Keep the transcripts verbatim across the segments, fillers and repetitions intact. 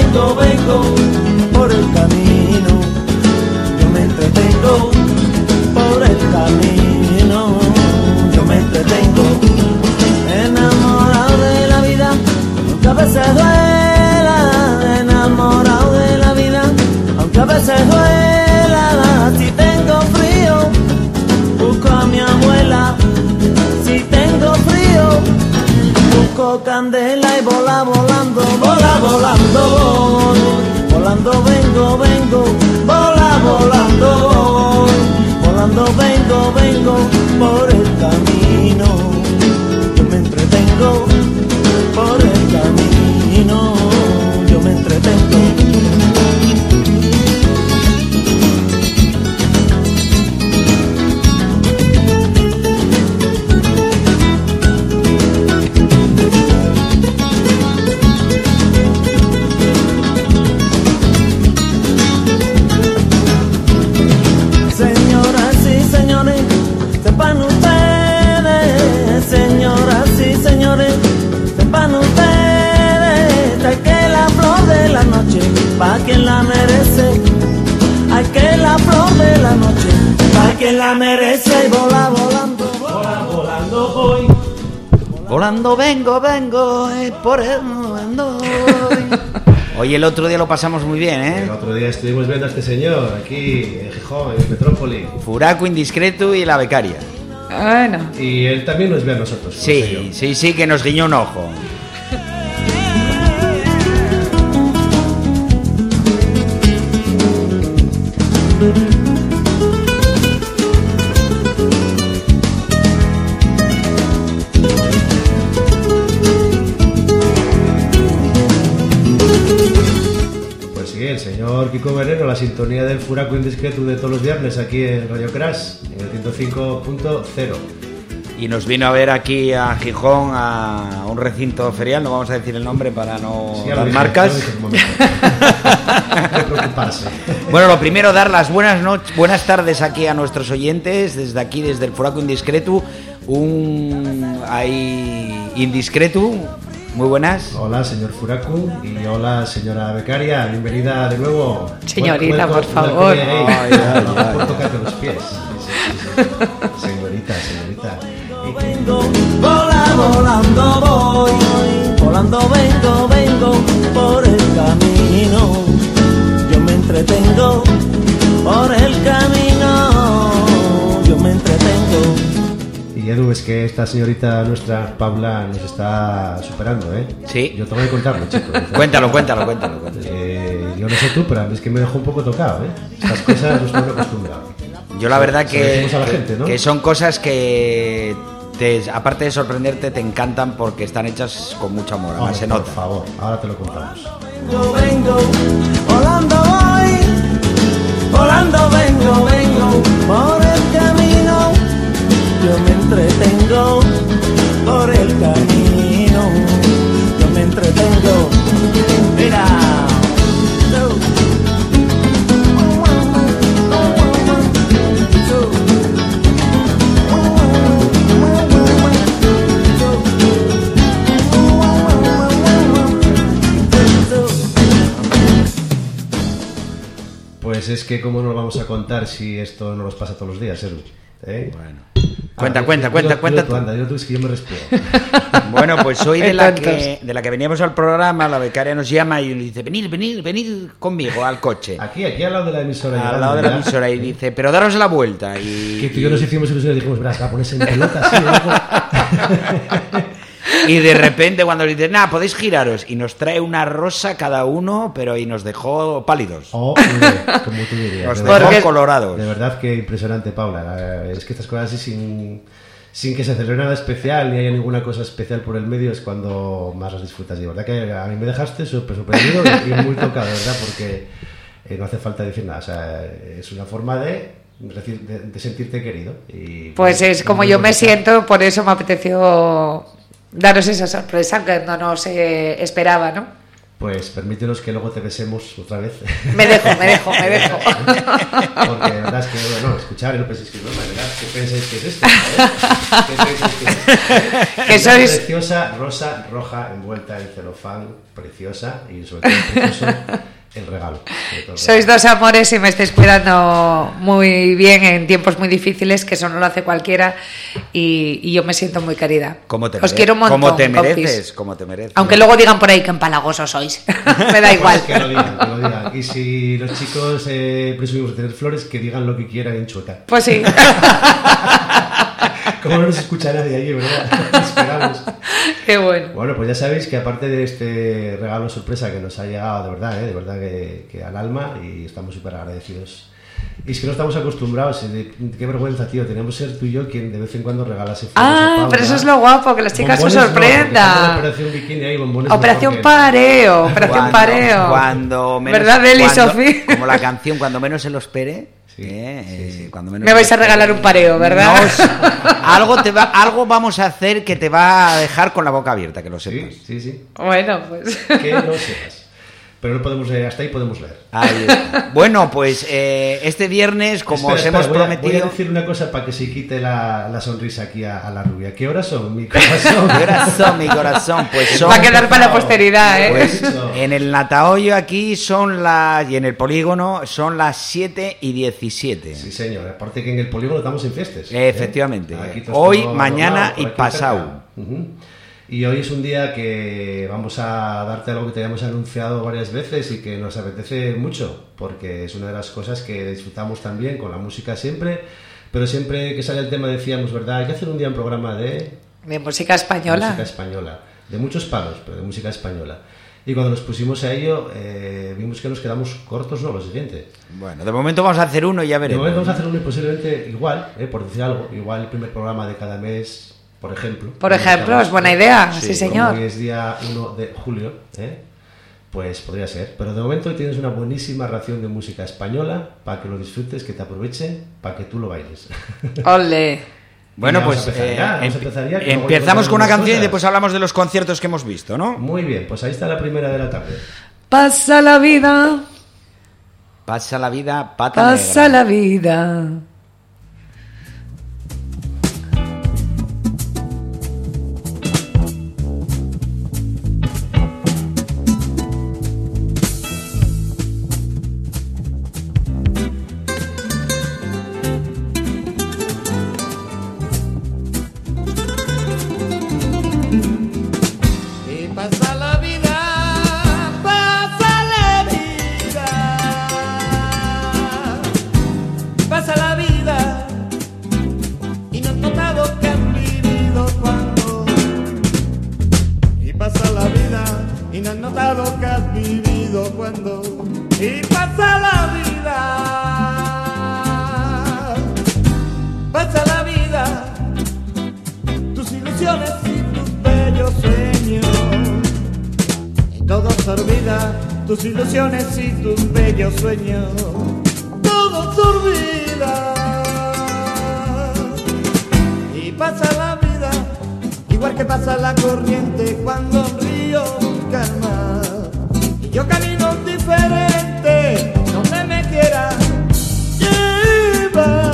vengo, vengo por el camino. Yo me entretengo por el camino. Yo me entretengo, enamorado de la vida, aunque a veces duela. Enamorado de la vida, aunque a veces duela. Si tengo frío, busco a mi abuela. Si tengo frío, busco candela y vola volando, vola volando, volando vengo, vengo, vola volando, volando vengo, vengo por el camino. Yo me entretengo por el camino, yo me entretengo. Sepan ustedes, señoras y señores, sepan ustedes, hay que la flor de la noche, pa' quien la merece, hay que la flor de la noche, pa' quien la merece, y vola volando, vola volando voy, volando vengo, vengo, y por el mundo voy. Hoy el otro día lo pasamos muy bien, ¿eh? El otro día estuvimos viendo a este señor aquí en Gijón, en Metrópoli. Furaco, Indiscreto y La Becaria. Bueno. Y él también nos ve a nosotros. Sí, sí, sí, que nos guiñó un ojo. El señor Kiko Veneno, la sintonía del Furaco Indiscreto de todos los viernes aquí en Radio Crash, en el ciento cinco punto cero. Y nos vino a ver aquí a Gijón, a un recinto ferial, no vamos a decir el nombre para no sí, dar dije, marcas. Lo dije, no preocuparse. Bueno, lo primero, dar las buenas noches, buenas tardes aquí a nuestros oyentes, desde aquí, desde el Furaco Indiscreto, un ahí indiscreto. Muy buenas. Hola, señor Furaku, y hola, señora Becaria, bienvenida de nuevo. Señorita, Welcome, por favor. Ay, ay, ay, no ay. por tocarte los pies. Sí, sí, sí. Señorita, señorita. Vengo, vola, volando voy, volando vengo, vengo por el camino. Yo me entretengo por el camino, yo me entretengo. Y Edu, es que esta señorita nuestra, Paula, nos está superando, ¿eh? Sí. Yo tengo que contarlo, chicos. Cuéntalo, cuéntalo, cuéntalo. cuéntalo. Eh, yo no sé tú, pero a mí es que me dejó un poco tocado, ¿eh? Estas cosas no estoy acostumbrado. Yo la verdad Se lo que, decimos a la gente, ¿no? que son cosas que, te, aparte de sorprenderte, te encantan porque están hechas con mucho amor, además se por nota. favor, ahora te lo contamos. Vengo, vengo, volando voy, volando vengo, vengo por el camino. Yo me entretengo por el camino, yo me entretengo. Mira. Pues es que cómo nos vamos a contar si esto no nos pasa todos los días, Edu. ¿Eh? Bueno. Cuenta, Ah, cuenta, dilo- cuenta, dilo cuenta tú, tú. anda, dilo tú, es que yo me respiro. Bueno, pues soy de la, Tontos. que, de la que veníamos al programa, la becaria nos llama y nos dice, venid, venid, venid conmigo al coche. Aquí, aquí al lado de la emisora. Al lado de la ¿verdad? emisora y dice, pero daros la vuelta. Y, Que tú y yo nos hicimos ilusión y dijimos, verás, va a ponerse en pelota así, luego. y de repente cuando le dice, nada, podéis giraros. Y nos trae una rosa cada uno, pero y nos dejó pálidos. O, hombre, como tú dirías. Nos de dejó verdad, colorados. de verdad que impresionante, Paula. La- Es que estas cosas así sin, sin que se celebre nada especial ni haya ninguna cosa especial por el medio es cuando más las disfrutas. Y de verdad que a mí me dejaste súper sorprendido y muy tocado, de verdad, porque eh, no hace falta decir nada. O sea, es una forma de, de, de sentirte querido. Y, Pues es como muy yo me bonita. siento, por eso me apeteció daros esa sorpresa que no nos eh, esperaba, ¿no? pues permítenos que luego te besemos otra vez. Me dejo, me dejo, me dejo. Porque la verdad es que, bueno, escuchar y no penséis que es broma, ¿verdad? ¿Qué pensáis que es esto? ¿Eh? ¿Qué pensáis que es? Que Una sois... preciosa rosa roja envuelta en celofán, preciosa, y sobre todo precioso el regalo. Todo el Sois regalo. dos amores y me estáis cuidando muy bien en tiempos muy difíciles, que eso no lo hace cualquiera, y, y yo me siento muy querida. ¿Cómo te Os mere- quiero un montón, ¿Cómo te compis. mereces? ¿Cómo te mereces? Aunque luego digan por ahí que empalagosos sois. Me da igual. Pues que lo digan, que lo digan. Y si los chicos eh, presumimos de tener flores, que digan lo que quieran en Chueca. Pues sí. Como no nos escucha nadie allí, ¿verdad? Esperamos. Qué bueno. Bueno, pues ya sabéis que aparte de este regalo sorpresa que nos ha llegado de verdad, ¿eh? de verdad que, que al alma, y estamos súper agradecidos. Y es que no estamos acostumbrados, ¿eh? Qué vergüenza, tío. Tenemos que ser tú y yo quien de vez en cuando regalase flores a Ah, Paula. pero eso es lo guapo, que las chicas se Bombones no, porque sorprendan. estamos en Operación Bikini ahí, bombones Operación mejor que- Pareo, Operación Cuando- Pareo. Cuando menos, ¿Verdad, Eli, cuando- Sofía? Como la canción, cuando menos se lo espere. Sí, eh, sí, eh, sí. cuando menos Me se vais lo a regalar espere. un pareo, ¿verdad? No os- algo, te va, algo vamos a hacer que te va a dejar con la boca abierta, que lo sepas. Sí, sí, sí. Bueno, pues. Que no sepas. Pero no podemos leer, hasta ahí podemos leer. Ahí está. Bueno, pues eh, este viernes, como Espera, os espera, hemos voy a- prometido... Voy a decir una cosa para que se quite la, la sonrisa aquí a, a la rubia. ¿Qué horas son, mi corazón? Mi corazón, mi corazón, pues son... Va a quedar para la posteridad, ¿eh? Pues en el Natahoyo aquí son las... y en el polígono son las siete y diecisiete. Sí, señor. Aparte que en el polígono estamos en fiestas. Efectivamente. Aquí todo Hoy, está mañana adornado por y aquí pasado. cerca. Ujú. Y hoy es un día que vamos a darte algo que te habíamos anunciado varias veces y que nos apetece mucho, porque es una de las cosas que disfrutamos también con la música siempre, pero siempre que sale el tema decíamos, ¿verdad? Hay que hacer un día un programa de De música española. música española, de muchos palos, pero de música española. Y cuando nos pusimos a ello, eh, vimos que nos quedamos cortos, ¿no? Lo siguiente. Bueno, de momento vamos a hacer uno y ya De veremos. momento vamos a hacer uno y posiblemente igual, eh, por decir algo, igual el primer programa de cada mes, por ejemplo. Por ejemplo, es buena idea, sí, Sí, señor. Como hoy es día uno de julio, ¿eh? Pues podría ser. Pero de momento hoy tienes una buenísima ración de música española para que lo disfrutes, que te aproveche, para que tú lo bailes. Ole. Bueno, Y vamos pues a empezar eh, ya, vamos a em- empezar ya, que luego empezamos con una contaremos canción y cosas. después hablamos de los conciertos que hemos visto, ¿no? Muy bien, pues ahí está la primera de la tarde. Pasa la vida, Pasa la vida, pata pasa negra. la vida. Y pasa la vida, pasa la vida, pasa la vida, y no has notado que has vivido cuando. Y pasa la vida, y no has notado que has vivido cuando. Y pasa la vida, pasa la vida, tus ilusiones y tus bellos sueños. Y todo se olvida, tus ilusiones y tus bellos sueños. Todo se olvida. Y pasa la vida, igual que pasa la corriente cuando un río calma. Y yo camino diferente, donde me quiera llevar.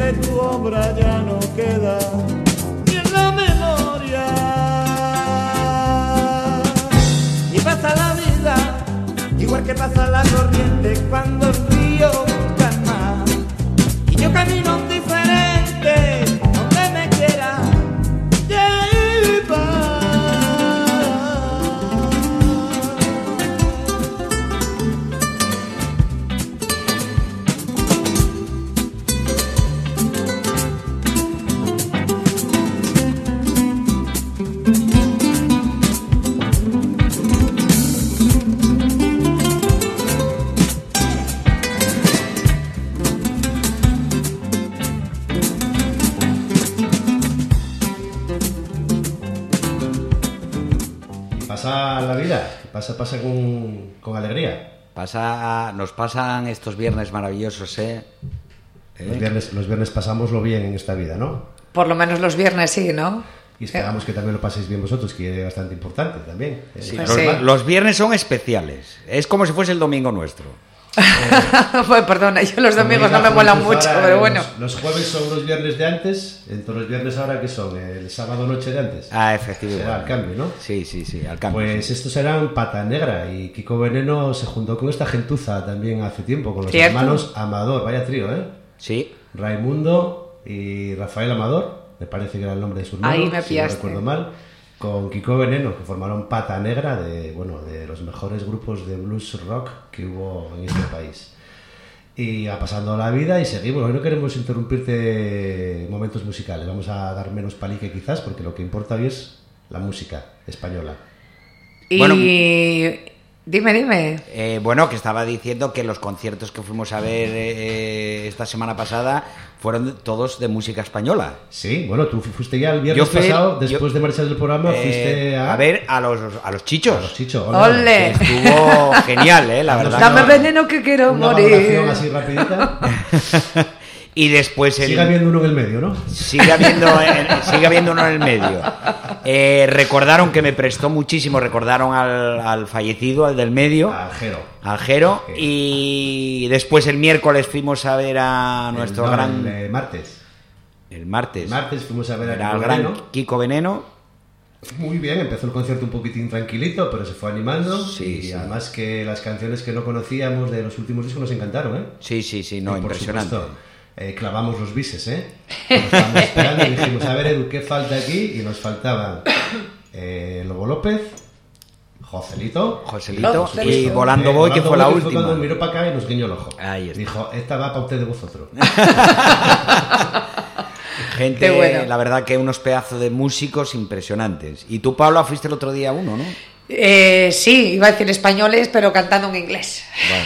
de tu obra ya no queda ni en la memoria. Y pasa la vida, igual que pasa la corriente cuando el río calma. Y yo camino diferente, donde me quiera llevar. Pasa la vida, pasa, pasa con, con alegría. Pasa, nos pasan estos viernes maravillosos, ¿eh? ¿Eh? Los viernes, los viernes pasámoslo bien en esta vida, ¿no? Por lo menos los viernes sí, ¿no? Y esperamos que también lo paséis bien vosotros, que es bastante importante también. Sí, Pues los, sí. los viernes son especiales. Es como si fuese el domingo nuestro. Pues perdona, yo los domingos no me molan mucho, Ahora, pero bueno. Los, los jueves son los viernes de antes, entonces los viernes ahora, ¿qué son? El sábado noche de antes. Ah, efectivamente. Será al cambio, ¿no? Sí, sí, sí, al cambio. Pues estos eran Pata Negra y Kiko Veneno se juntó con esta gentuza también hace tiempo, con los ¿Cierto? hermanos Amador, vaya trío, ¿eh? Sí. Raimundo y Rafael Amador, me parece que era el nombre de su hermano, Ahí me si no pillaste. recuerdo mal, con Kiko Veneno, que formaron Pata Negra, de, bueno, de los mejores grupos de blues rock que hubo en este país. Y va pasando la vida y seguimos. Hoy no queremos interrumpirte momentos musicales, vamos a dar menos palique quizás, porque lo que importa hoy es la música española. Y Bueno. dime, dime. Eh, bueno, que estaba diciendo que los conciertos que fuimos a ver eh, esta semana pasada fueron todos de música española. Sí, bueno, tú fuiste ya el viernes Yo fui- pasado, después yo- de marchar del programa, Eh, fuiste a... a ver a los, a los chichos. a los chichos. ¡Ole! Estuvo genial, ¿eh? La verdad. Dame no- veneno que quiero Una morir. valoración así rapidita. Y después el... Sigue habiendo uno en el medio, ¿no? Sigue habiendo, en- sigue habiendo uno en el medio. Eh, recordaron que me prestó muchísimo, recordaron al, al fallecido, al del medio, Al Jero. al Jero, Ok. y después el miércoles fuimos a ver a nuestro El- no, gran... el, eh, martes. El martes. El martes fuimos a ver a Era Kiko el gran Veneno. Kiko Veneno. Muy bien, empezó el concierto un poquitín tranquilito, pero se fue animando. Sí, y sí. además que las canciones que no conocíamos de los últimos discos nos encantaron, ¿eh? Sí, sí, sí, no, Y por impresionante. supuesto, eh, clavamos los bises, ¿eh? Nos estábamos esperando y dijimos, a ver, Edu, ¿qué falta aquí? Y nos faltaban eh, Lobo López, Joselito, Joselito Joselito. y Volando Eh, Boy, que Volando fue la Boy, última. Cuando miró para acá y nos guiñó el ojo. Ahí está. Dijo, esta va para usted de vosotros. Gente, Qué bueno. la verdad que unos pedazos de músicos impresionantes. Y tú, Pablo, fuiste el otro día a uno, ¿no? Eh, sí, iba a decir españoles, pero cantando en inglés.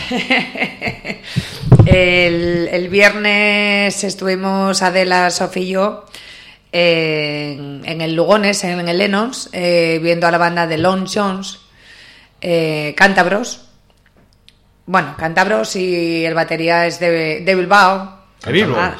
el, el viernes estuvimos Adela, Sofía y yo en, en el Lugones, en el Lennox, eh, viendo a la banda de Lon Jones, eh, cántabros. Bueno, cántabros, y el batería es de, de Bilbao. ¡De Bilbao! Ah.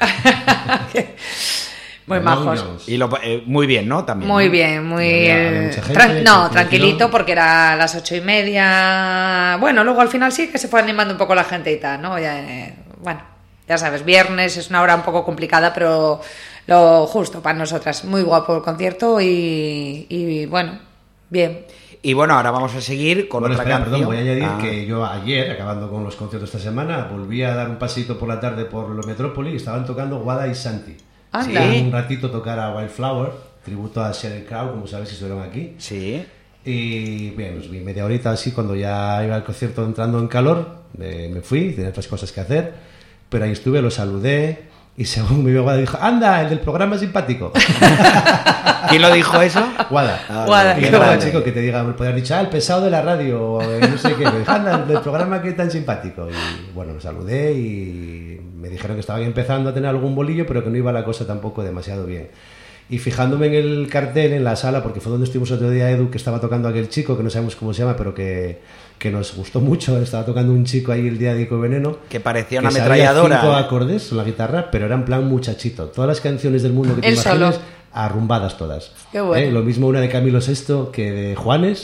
Muy Lon majos. Jones. Y lo, eh, muy bien, ¿no? También. Muy ¿no? bien, muy... Y había- había eh, mucha gente, tran- no, tranquilo. tranquilito, porque era a las ocho y media. Bueno, luego al final sí que se fue animando un poco la gente y tal, ¿no? Ya, eh, bueno, ya sabes, viernes es una hora un poco complicada, pero lo justo para nosotras. Muy guapo el concierto y, y bueno, bien. Y bueno, ahora vamos a seguir con Bueno, otra espera, canción. perdón, voy a añadir Ah, que yo ayer, acabando con los conciertos esta semana, volví a dar un pasito por la tarde por los Metrópoli y estaban tocando Guada y Santi. Anda. Y un ratito tocar a Wildflower, tributo a Sheryl Crow, como sabéis, estuvieron aquí. Sí. Y bien, nos vi media horita así, cuando ya iba al concierto entrando en calor, me, me fui, tenía otras cosas que hacer, pero ahí estuve, lo saludé y según me vio Guada dijo, anda, el del programa simpático. ¿Quién lo dijo eso? Guada. Ah, Guada, Y qué era un grande. chico que te diga, me podría haber dicho, ah, el pesado de la radio, o eh, no sé qué, me dijo, anda, el del programa que tan simpático. Y bueno, lo saludé y me dijeron que estaban empezando a tener algún bolillo, pero que no iba la cosa tampoco demasiado bien. Y fijándome en el cartel, en la sala, porque fue donde estuvimos otro día, Edu, que estaba tocando aquel chico, que no sabemos cómo se llama, pero que, que nos gustó mucho, estaba tocando un chico ahí el día de Kiko Veneno. Que parecía que una sabía ametralladora. cinco acordes con la guitarra, pero era en plan muchachito. Todas las canciones del mundo que te Él imagines, solo. arrumbadas todas. Qué bueno. ¿Eh? Lo mismo una de Camilo Sesto que de Juanes,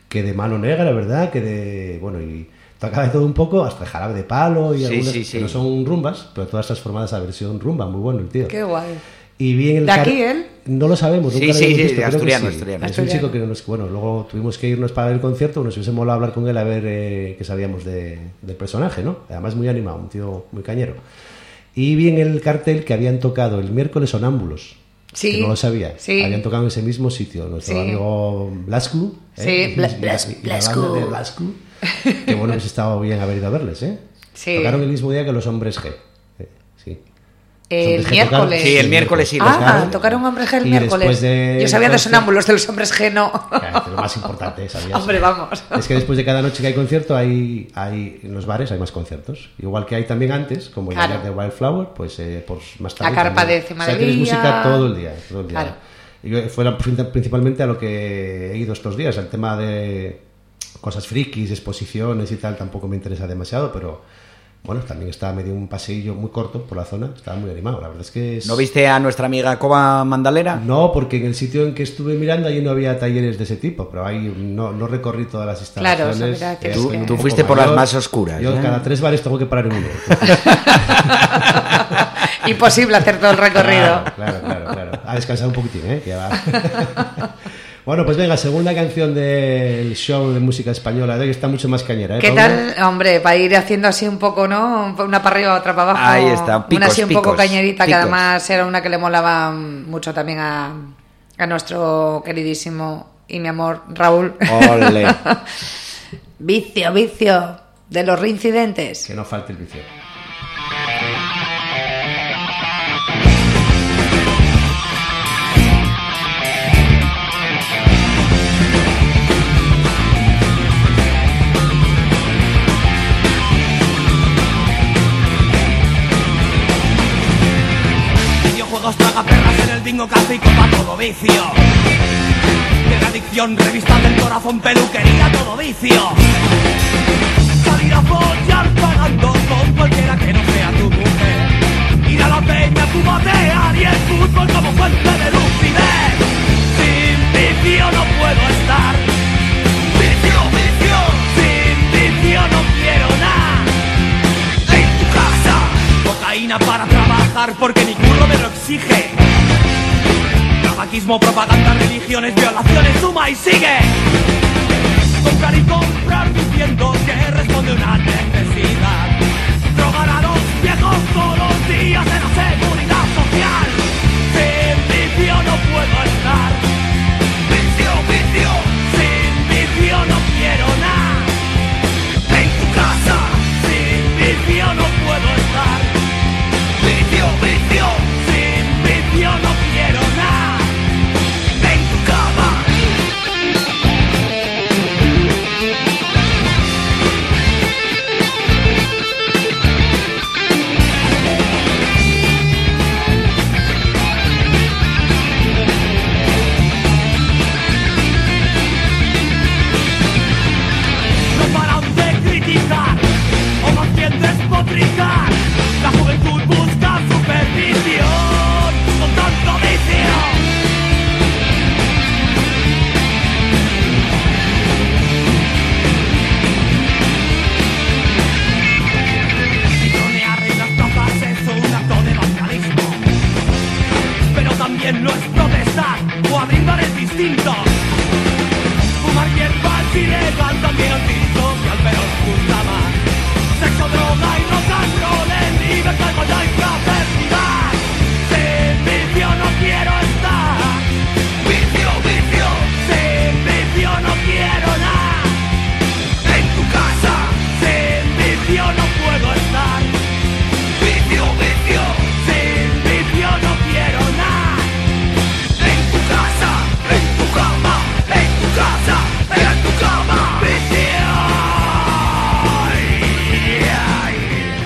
que de Mano Negra, ¿verdad? Que de... Bueno, y toca de todo un poco, hasta el Jarabe de Palo y sí, algunas sí, sí. que no son rumbas, pero todas transformadas a versión rumba, muy bueno el tío. Qué guay. Y bien el ¿De car... aquí él? No lo sabemos, nunca Sí, lo sí, hemos sí, visto, de creo que asturiano, sí. asturiano. Es Asturiano. un chico que nos, bueno, luego tuvimos que irnos para ver el concierto, nos hubiese molado hablar con él a ver eh, qué sabíamos de, del personaje, ¿no? Además muy animado, un tío muy cañero. Y vi en el cartel que habían tocado el miércoles Sonámbulos. Sí. Que no lo sabía. Sí. Habían tocado en ese mismo sitio. Nuestro Sí. amigo Blascu. Sí, ¿eh? Blas- Y la- Blas- y la banda Blascu. de Blascu. Que bueno, pues estaba bien haber ido a verles, ¿eh? Sí. Tocaron el mismo día que los Hombres G. Eh, sí. El Los Hombres G tocaron- miércoles. Sí, el miércoles sí, los Ah, tocaron. tocaron Hombres G el Y miércoles. después de- Yo sabía de entonces- sonámbulos, de los Hombres G no. Claro, es lo más importante, ¿sabías? Hombre, vamos. Es que después de cada noche que hay concierto, hay, hay en los bares hay más conciertos. Igual que hay también antes, como Claro. el de Wildflower, pues eh, pues más tarde. La carpa también. de O sea, tienes Cimadevilla. música todo el día. Todo el día. Claro. Y yo- fue la- principalmente a lo que he ido estos días. El tema de cosas frikis, exposiciones y tal, tampoco me interesa demasiado, pero bueno, también está medio un paseillo muy corto por la zona. Estaba muy animado. La verdad es que es... ¿No viste a nuestra amiga Coba Mandalera? No, porque en el sitio en que estuve mirando allí no había talleres de ese tipo, pero ahí no, no recorrí todas las Claro, instalaciones. o sea, mira que eh, Tú- estoy un tú poco fuiste por las mayor. más oscuras, Yo ¿eh? cada tres bares tengo que parar en uno. entonces- Imposible hacer todo el recorrido. Claro, claro, claro, claro. A descansar un poquitín, ¿eh? Que ya va. Bueno, pues venga, segunda canción del show de música española de hoy, está mucho más cañera, ¿eh, ¿Qué Paula? tal, hombre, para ir haciendo así un poco, ¿no? Una para arriba, otra para abajo. Ahí está, picos, una así un poco picos, cañerita, que picos. además era una que le molaba mucho también a, a nuestro queridísimo y mi amor Raúl. Ole. Vicio, vicio, de los reincidentes. Que no falte el vicio. Videojuegos tragaperras en el bingo clásico pa' todo vicio. De la adicción, revistas del corazón, peluquería, todo vicio. Salir a follar pagando con cualquiera que no sea tu mujer. Ir a la peña, tu batear y el fútbol como fuente de lucidez. Sin vicio no puedo estar. Vicio, vicio. Sin vicio no quiero nada. En tu casa. Cocaína para trabajar porque mi culo me lo exige. Tabaquismo, propaganda, religiones, violaciones, suma y sigue. Comprar y comprar diciendo que responde a una necesidad. Drogar a los viejos todos los días en la seguridad social. Sin vicio no puedo estar. Vicio, vicio. Sin vicio no quiero nada. En tu casa. Sin vicio no puedo estar. Vicio, vicio. Sin vicio no quiero nada. En tu cama. No paran de criticar, o más bien despotricar. La juventud busca supervisión con tanto vicio. Tironear en las plazas es un acto de vandalismo, pero también lo es protestar o abrindar el distinto. Fumar hierba es ilegal, también antisocial, pero os gusta más. Sexo, droga y rock and roll, en libertad, igualdad y fraternidad. Sin vicio no quiero estar. Vicio, vicio. Sin vicio no quiero nada. En tu casa. Sin vicio no puedo estar. Vicio, vicio. Sin vicio no quiero nada. En tu casa, en tu cama, en tu casa, en tu cama. Vicio. Ay, ay.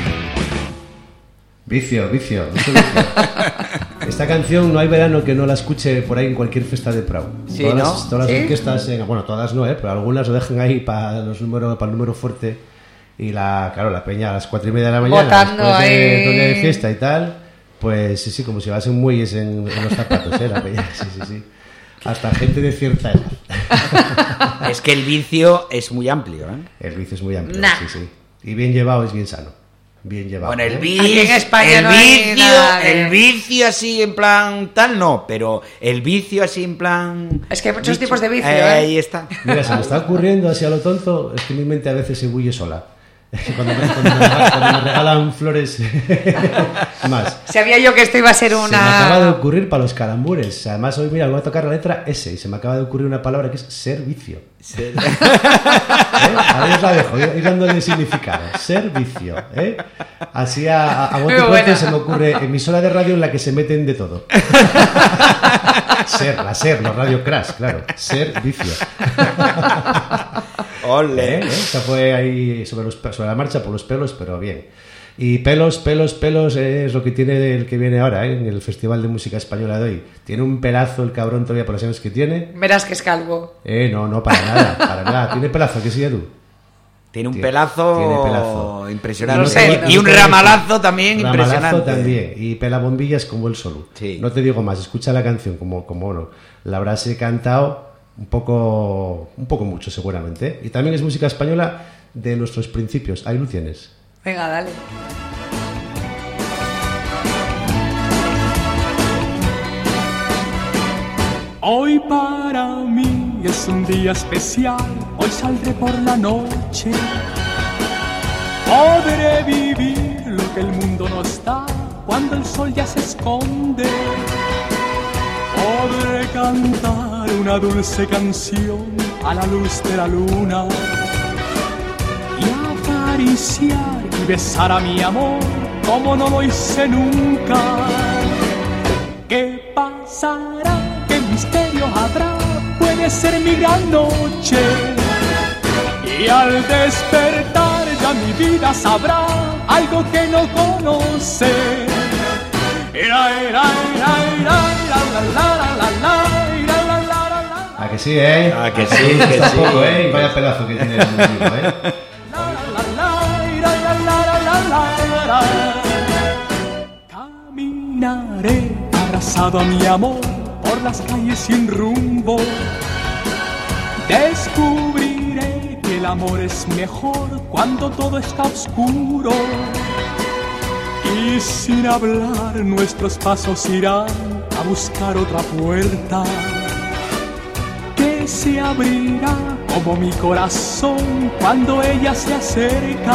Vicio, vicio, mucho vicio. Esta canción no hay verano que no la escuche por ahí en cualquier fiesta de Prado. Sí, todas ¿no? las, todas las ¿Sí? orquestas, en- bueno, todas no, ¿eh? Pero algunas lo dejan ahí para los números, para el número fuerte. Y la, claro, la peña a las cuatro y media de la mañana, Botando después de ahí. todo el día de fiesta y tal, pues sí, sí, como si llevasen muelles en, en los zapatos, ¿eh? La peña, sí, sí, sí. Hasta gente de cierta edad. Es que el vicio es muy amplio, ¿eh? El vicio es muy amplio, Nah. sí, sí. Y bien llevado es bien sano. Bien llevado. Bueno, el ¿eh? vicio, Aquí en España el no hay vicio, nada de- el vicio así en plan tal no, pero el vicio así en plan. Es que hay muchos tipos de vicio, Eh, ¿eh? Ahí está. Mira, se me está ocurriendo así a lo tonto, es que mi mente a veces se bulle sola. Cuando me, cuando me- cuando me regalan flores más. Sabía yo que esto iba a ser Se me acaba de una... ocurrir para los calambures. Además, hoy, mira, voy a tocar la letra S y se me acaba de ocurrir una palabra que es servicio. ¿Eh? Ahí os la dejo, ir dándole significado. Servicio. ¿eh? Así a, a, a bote Muy pronto buena. se me ocurre emisora de radio en la que se meten de todo. Ser, la Ser, no Radio Crash, claro. Servicio. Ole. ¿Eh? ¿Eh? Esta fue ahí sobre, los, pe- sobre la marcha por los pelos, pero bien. Y pelos, pelos, pelos eh, es lo que tiene el que viene ahora, ¿eh? En el Festival de Música Española de hoy. Tiene un pelazo el cabrón todavía por los años que tiene. Verás que es calvo. Eh, no, no, para nada, para nada. Tiene pelazo, que sí, Edu. Tiene un Tiene- pelazo, tiene pelazo. impresionante. No sé, y, y un no te- ramalazo también Ramalazo impresionante. también. Y pela bombillas como el solo. Sí. No te digo más, escucha la canción como, como bueno, la habrás cantado un poco, un poco mucho seguramente. ¿eh? Y también es música española de nuestros principios. Ahí lo tienes. Venga, dale. Hoy para mí es un día especial, hoy saldré por la noche. Podré vivir lo que el mundo nos da cuando el sol ya se esconde. Podré cantar una dulce canción a la luz de la luna y acariciar y besar a mi amor como no lo hice nunca. ¿Qué pasará? ¿Qué misterio habrá? Puede ser mi gran noche. Y al despertar ya mi vida sabrá algo que no conoce. ¿A que sí, eh? Ah, que sí, que sí. Tampoco, eh? Y vaya pedazo que tiene el mundo, eh. Caminaré abrazado a mi amor por las calles sin rumbo. Descubriré que el amor es mejor cuando todo está oscuro. Y sin hablar nuestros pasos irán a buscar otra puerta que se abrirá como mi corazón cuando ella se acerca.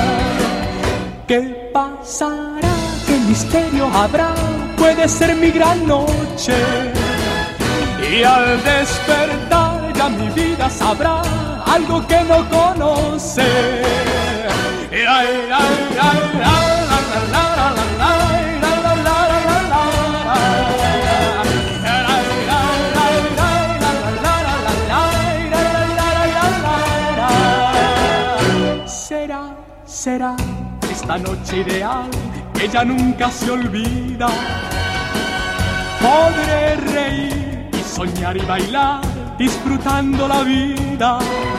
¿Qué pasará? ¿Qué misterio habrá? Puede ser mi gran noche. Y al despertar ya mi vida sabrá algo que no conoce. Será, será esta noche ideal que ya nunca se olvida. Podré reír y soñar y bailar disfrutando la vida.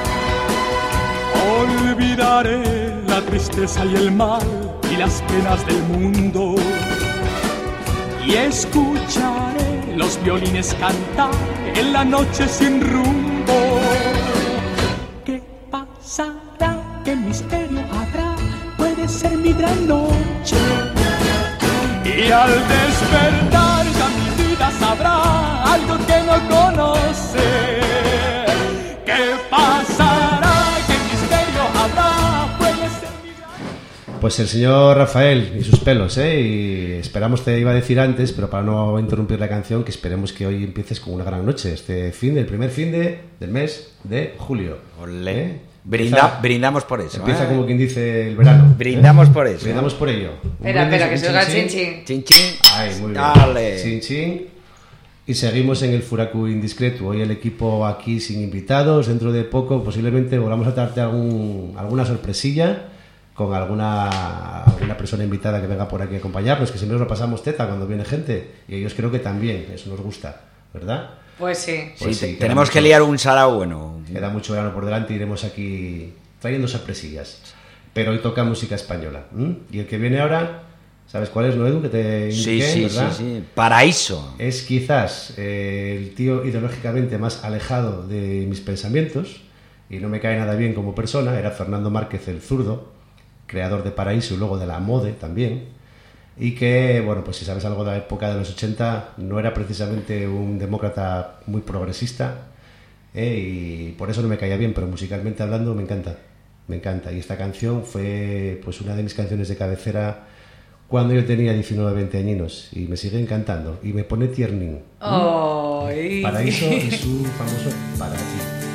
Olvidaré la tristeza y el mal y las penas del mundo. Y escucharé los violines cantar en la noche sin rumbo. ¿Qué pasará? ¿Qué misterio habrá? Puede ser mi gran noche. Y al despertar ya mi vida sabrá algo que no conoce. ¿Qué pasará? ¿Qué misterio habrá? Puede ser mi gran... Pues el señor Rafael y sus pelos, ¿eh? Y esperamos, te iba a decir antes, pero para no interrumpir la canción, que esperemos que hoy empieces con una gran noche. Este fin, el primer fin de, del mes de julio. Ole. ¿eh? Brinda- Empieza- brindamos por eso. Empieza ¿eh? como quien dice el verano. Brindamos por eso. Brindamos por ello. Un Espera, brindis, espera, que un se oiga el chin, chin chin. Chin, chin. Ay, muy bien. Dale. Chin, chin. Y seguimos en el Furaku Indiscreto. Hoy el equipo aquí sin invitados. Dentro de poco posiblemente volvamos a darte algún, alguna sorpresilla con alguna, alguna persona invitada que venga por aquí a acompañarnos, que siempre nos lo pasamos teta cuando viene gente. Y ellos creo que también, eso nos gusta, ¿verdad? Pues sí. Pues Sí, sí, te- queda tenemos mucho. que liar un sarao bueno. Queda mucho verano por delante, iremos aquí trayendo sorpresillas. Pero hoy toca música española. ¿m? Y el que viene ahora ¿Sabes cuál es, no, Edu? Que te Sí, indiqué, sí, ¿verdad? sí, sí. Paraíso. Es quizás eh, el tío ideológicamente más alejado de mis pensamientos y no me cae nada bien como persona. Era Fernando Márquez el Zurdo, creador de Paraíso y luego de La Mode también. Y que, bueno, pues si sabes algo de la época de los ochenta, no era precisamente un demócrata muy progresista, ¿eh? Y por eso no me caía bien, pero musicalmente hablando me encanta, me encanta. Y esta canción fue pues una de mis canciones de cabecera cuando yo tenía diecinueve, veinte añinos, y me sigue encantando y me pone tiernín. Ay. Paraíso y su famoso Para ti.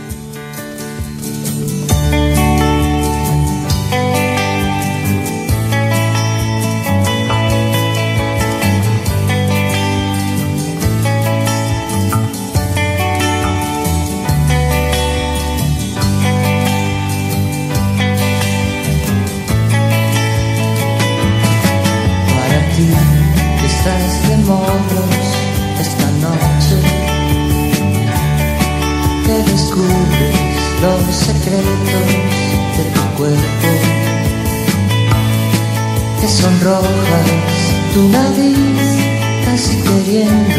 Estás de modos esta noche, que descubres los secretos de tu cuerpo, que sonrojas tu nariz casi queriendo,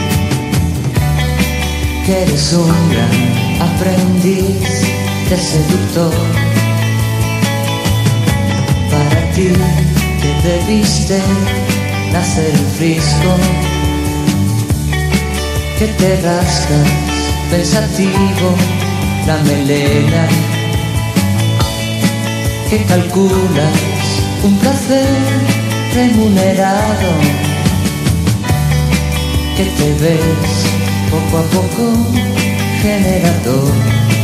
que eres un gran aprendiz de seductor. Para ti que debiste nacer el frisco, que te rascas pensativo la melena, que calculas un placer remunerado, que te ves poco a poco generador.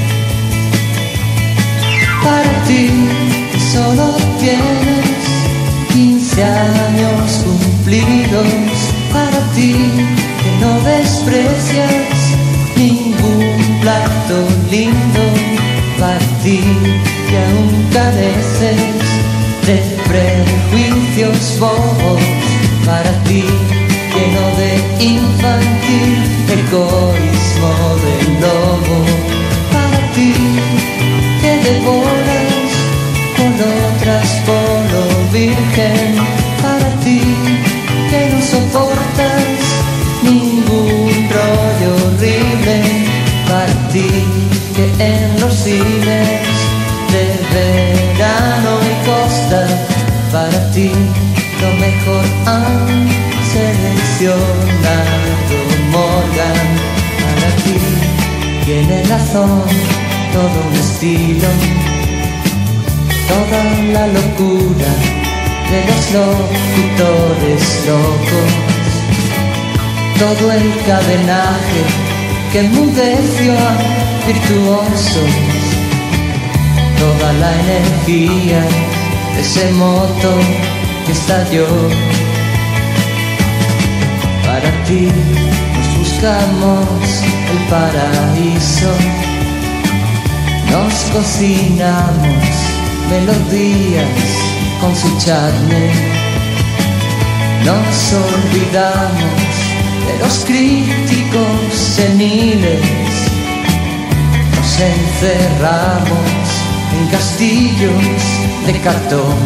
Para ti solo tienes quince años cumplidos, para ti que no desprecias ningún plato lindo, para ti que aún careces de prejuicios bobos, para ti lleno de infantil egoísmo de lobo, para ti que devoras con otras polo virgen, para ti que no soportas ningún rollo horrible, para ti que en los cines de verano y costa, para ti lo mejor han seleccionado Morgan, para ti tiene razón todo un estilo, toda la locura de los locutores locos, todo el cadenaje que enmudeció a virtuosos, toda la energía de ese moto que estalló. Para ti nos buscamos el paraíso, nos cocinamos melodías con su charne, nos olvidamos de los críticos seniles, nos encerramos en castillos de cartón.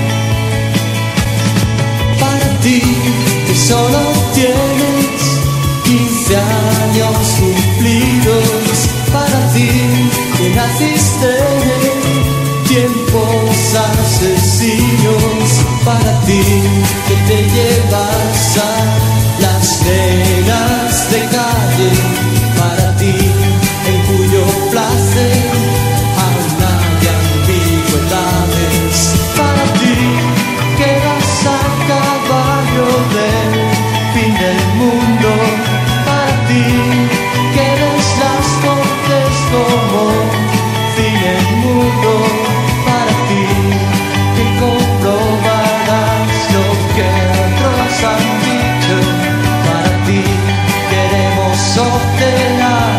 Para ti que solo tienes quince años cumplidos, para ti que naciste en tiempos asesinos, para ti que te llevas a las nenas de calle, para ti en cuyo placer aún hay ambigüedades, para ti que vas a caballo del fin del mundo, para ti que ves las cortes como cine mudo, para ti que comprobarás lo que otros han dicho, para ti queremos ordenar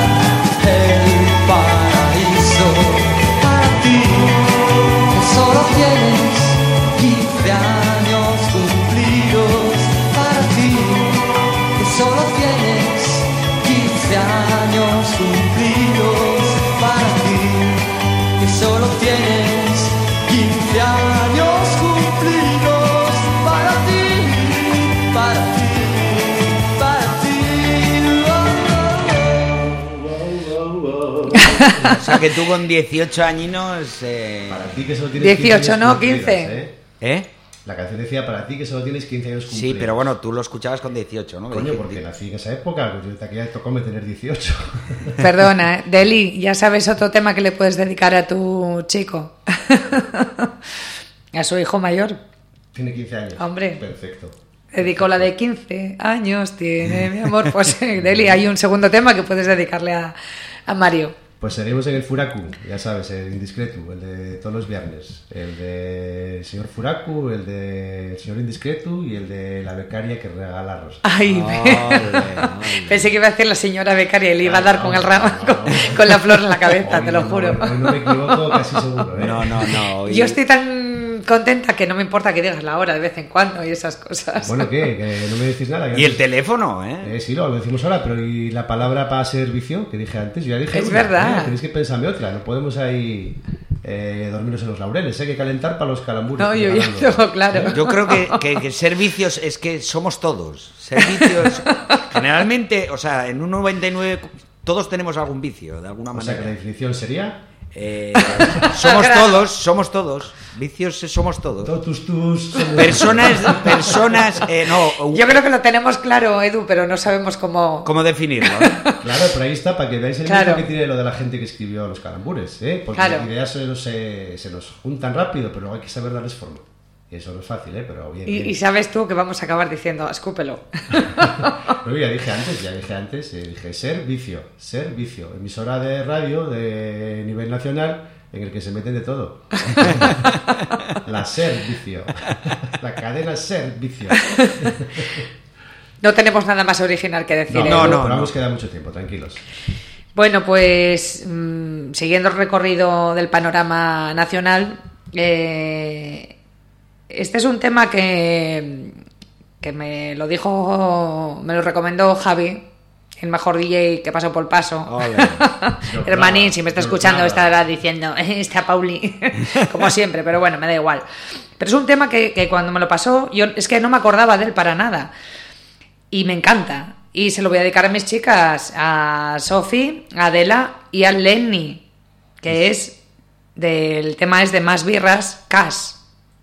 O sea que tú con dieciocho añinos... Eh... Para ti que solo tienes dieciocho, no, cumplidos, quince. ¿eh? ¿Eh? La canción decía para ti que solo tienes quince años cumplidos. Sí, pero bueno, tú lo escuchabas con dieciocho, ¿no? Coño, porque nací en esa época, pues yo aquella tocó tener dieciocho. Perdona, ¿eh? Deli, ya sabes otro tema que le puedes dedicar a tu chico. A su hijo mayor. Tiene quince años. Hombre. Perfecto. Dedicó la de quince años, tiene mi amor. Pues, Deli, hay un segundo tema que puedes dedicarle a, a Mario. Pues seguimos en el Furaku, ya sabes, el Indiscreto, el de todos los viernes. El de señor Furaku, el de señor Indiscreto y el de la becaria que regala rosas. Ay, Ole, ole. pensé que iba a decir la señora becaria y le iba a Ah, dar no, con el no, ramo, no, con, no. con la flor en la cabeza, Hoy te lo no, juro. Hoy no me equivoco, casi seguro, ¿eh? No, no, no. hoy- Yo estoy tan contenta que no me importa que digas la hora de vez en cuando y esas cosas. Bueno, ¿qué? Que no me decís nada. que Y el antes- teléfono, ¿eh? Eh, sí, lo, lo decimos ahora, pero ¿y la palabra para servicio que dije antes? Yo ya dije Es una, verdad. ¿eh? Tenéis que pensarme otra, no podemos ahí eh, dormirnos en los laureles, hay que calentar para los calambures. No, que yo llegan ya luego. tengo claro. Yo creo que, que, que servicios es que somos todos. Servicios. Generalmente, o sea, en un noventa y nueve todos tenemos algún vicio, de alguna O sea, que la manera. definición sería Eh, somos todos, somos todos. Vicios somos todos. totus tus... somos- Personas, personas, eh, no. Yo creo que lo tenemos claro, Edu, pero no sabemos cómo... ¿Cómo definirlo? eh? Claro, pero ahí está, para que veáis el Claro. mito que tiene lo de la gente que escribió los calambures, ¿eh? Porque Claro. las ideas se nos, se, se nos juntan rápido, pero luego hay que saber darles forma. Y eso no es fácil, ¿eh? Pero bien, Y, bien. y sabes tú que vamos a acabar diciendo, escúpelo. Pero ya dije antes, ya dije antes, eh, dije ser vicio, ser vicio. Emisora de radio de nivel nacional en el que se meten de todo. La Ser Vicio. La cadena Ser Vicio. No tenemos nada más original que decir. No, Edu. no, no, no, pero aún no. nos queda mucho tiempo, tranquilos. Bueno, pues mmm, siguiendo el recorrido del panorama nacional, eh, este es un tema que, que me lo dijo, me lo recomendó Javi, el mejor D J que pasó por el paso. Ole. Hermanín, si me está Yo escuchando nada. estará diciendo, "Eh, está Pauli", como siempre, pero bueno, me da igual. Pero es un tema que, que cuando me lo pasó, yo es que no me acordaba de él para nada. Y me encanta. Y se lo voy a dedicar a mis chicas, a Sofi, a Adela y a Lenny, que es del tema es de Más Birras, Cash.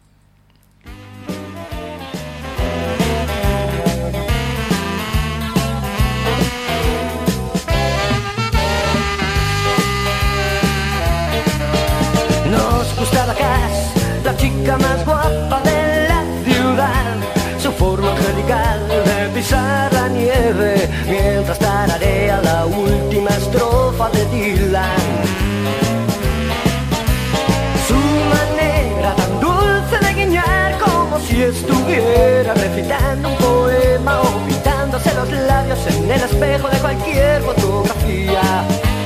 Nos gustaba Cass, la chica más guapa de la ciudad. Su forma angelical de pisar la nieve mientras tararea la última estrofa de Dylan. Su manera tan dulce de guiñar como si estuviera recitando un poema o pintándose los labios en el espejo de cualquier fotografía.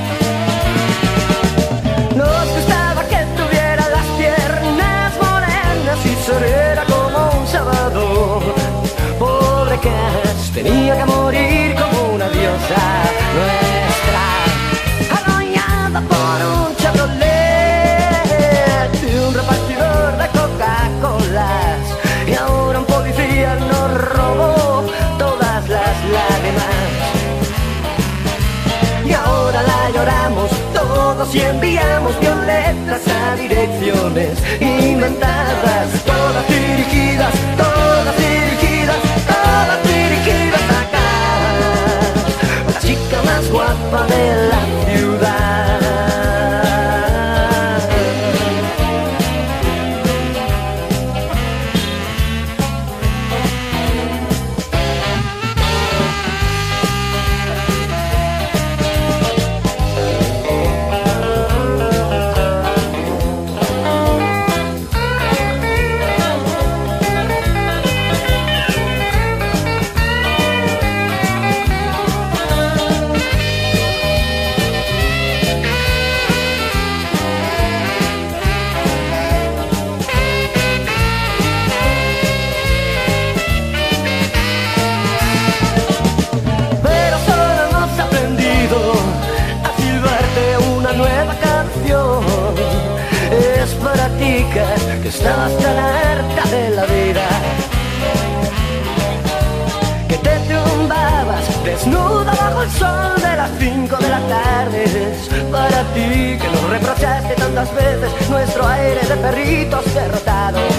Nos gustaba que tuviera las piernas morenas y sonera como un sábado. Pobre Cass tenía que morir como una diosa nuestra, arrollada por un Chevrolet y un repartidor de Coca-Colas. Y ahora un policía nos robó todas las lágrimas. Y ahora la lloramos todos y enviamos violetas a direcciones inventadas, todas dirigidas, todas dirigidas, todas dirigidas acá. La chica más guapa de la ciudad. Pero solo hemos aprendido a silbarte una nueva canción. Es para ti que, que estás tan harta de la vida, que te tumbabas desnuda bajo el sol de las cinco de la tarde. Es para ti que nos reprochaste tantas veces nuestro aire de perritos derrotados.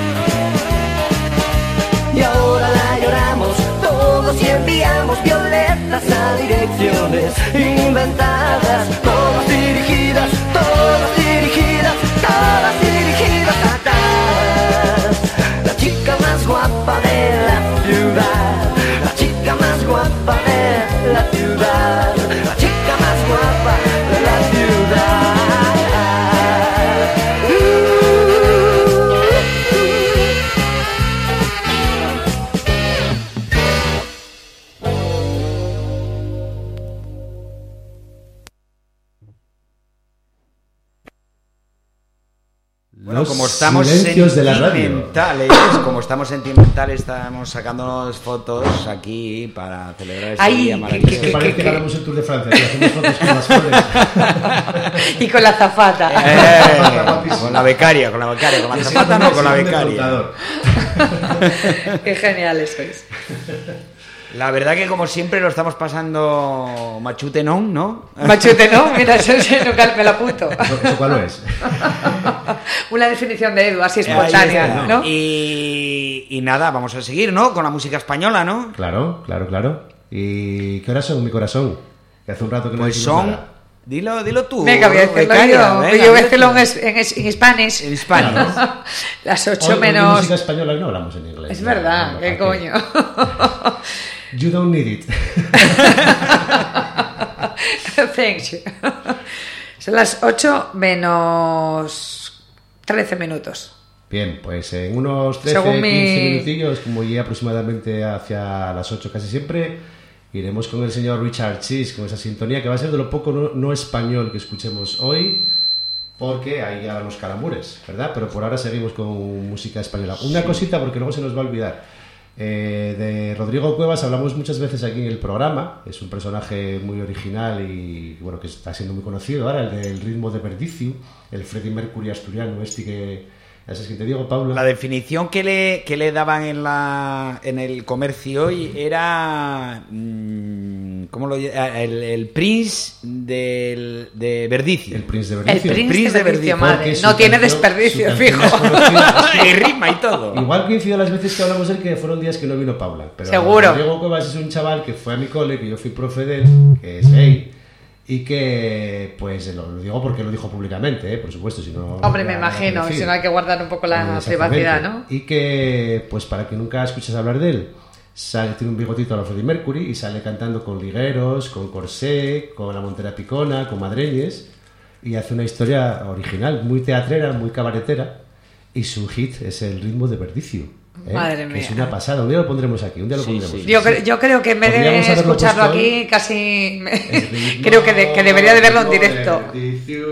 Y ahora la lloramos todos y enviamos violetas a direcciones inventadas, todas dirigidas, todas dirigidas, todas dirigidas atrás. La chica más guapa de la ciudad, la chica más guapa de la ciudad, la chica más guapa de la ciudad. Bueno, Los como estamos silencios de la radio. sentimentales, como estamos sentimentales, estamos sacándonos fotos aquí para celebrar este Ay, día que- maravilloso. Es que parece que ganamos el Tour de Francia, tío, hacemos fotos con las flores. Y con la azafata. Eh, con la becaria, con la becaria, con la Y así zapata no, con la un becaria. contador. Qué geniales sois. La verdad que como siempre lo estamos pasando machute non, ¿no? Machute, ¿no? Mira, eso sí, nunca me lo apunto. ¿Eso cuál es? Una definición de Edu, así Ahí espontánea, está, ¿no? Y, y nada, vamos a seguir, ¿no? Con la música española, ¿no? Claro, claro, claro. ¿Y qué horas son, mi corazón? Que hace un rato que no Pues decimos son... nada. Dilo, dilo tú. Venga, voy a decirlo becaria, yo. venga, Yo voy a dilo decirlo tú. en, es- en, es- en Spanish. En España. Las Hoy, ocho hoy de menos... música española y no hablamos en inglés. Es No, verdad, no, qué ¿para coño. You don't need it. Thanks you. Son las ocho menos trece minutos. Bien, pues en unos trece, Según mi- quince minutillos, como ya aproximadamente hacia las ocho casi siempre, iremos con el señor Richard Cheese, con esa sintonía que va a ser de lo poco no, no español que escuchemos hoy, porque ahí ya los calamures, ¿verdad? Pero por ahora seguimos con música española. Una cosita, porque luego se nos va a olvidar. Eh, de Rodrigo Cuevas hablamos muchas veces aquí en el programa. Es un personaje muy original y bueno, que está siendo muy conocido ahora, el del ritmo de Verdicio, el Freddie Mercury asturiano este que... ¿Ya sabes quién te digo, Paula? La definición que le, que le daban en, la, en el comercio hoy era... mmm, ¿Cómo lo ll- el, el Prince del, de Verdicio. El Prince de El Verdicio. Prince, Prince de de Verdicio, Verdicio, madre. porque su No tiene canción- desperdicio, su canción fijo. es conocida. y rima y todo. Igual coincidió las veces que hablamos de él, que fueron días que no vino Paula. Pero Seguro. Diego Cuevas es un chaval que fue a mi cole, que yo fui profe de él, que es gay, y que, pues, lo, lo digo porque lo dijo públicamente, ¿eh? Por supuesto, si no... Hombre, me ya- imagino, ya te si no hay que guardar un poco la Exactamente. privacidad, ¿no? Y que, pues, para que nunca escuches hablar de él, sale, tiene un bigotito a la Freddie Mercury y sale cantando con ligueros, con corsé, con la Montera Picona, con madreñes, y hace una historia original, muy teatrera, muy cabaretera, y su hit es el ritmo de Verdicio. ¿eh? Madre Que mía. es una pasada. Un día lo pondremos aquí, un día lo Sí, pondremos. sí. Yo, cre- yo creo que en vez Podríamos de haberlo escucharlo puesto aquí, hoy. casi me- El ritmo creo que, de- que debería de verlo en de directo. Verdicio.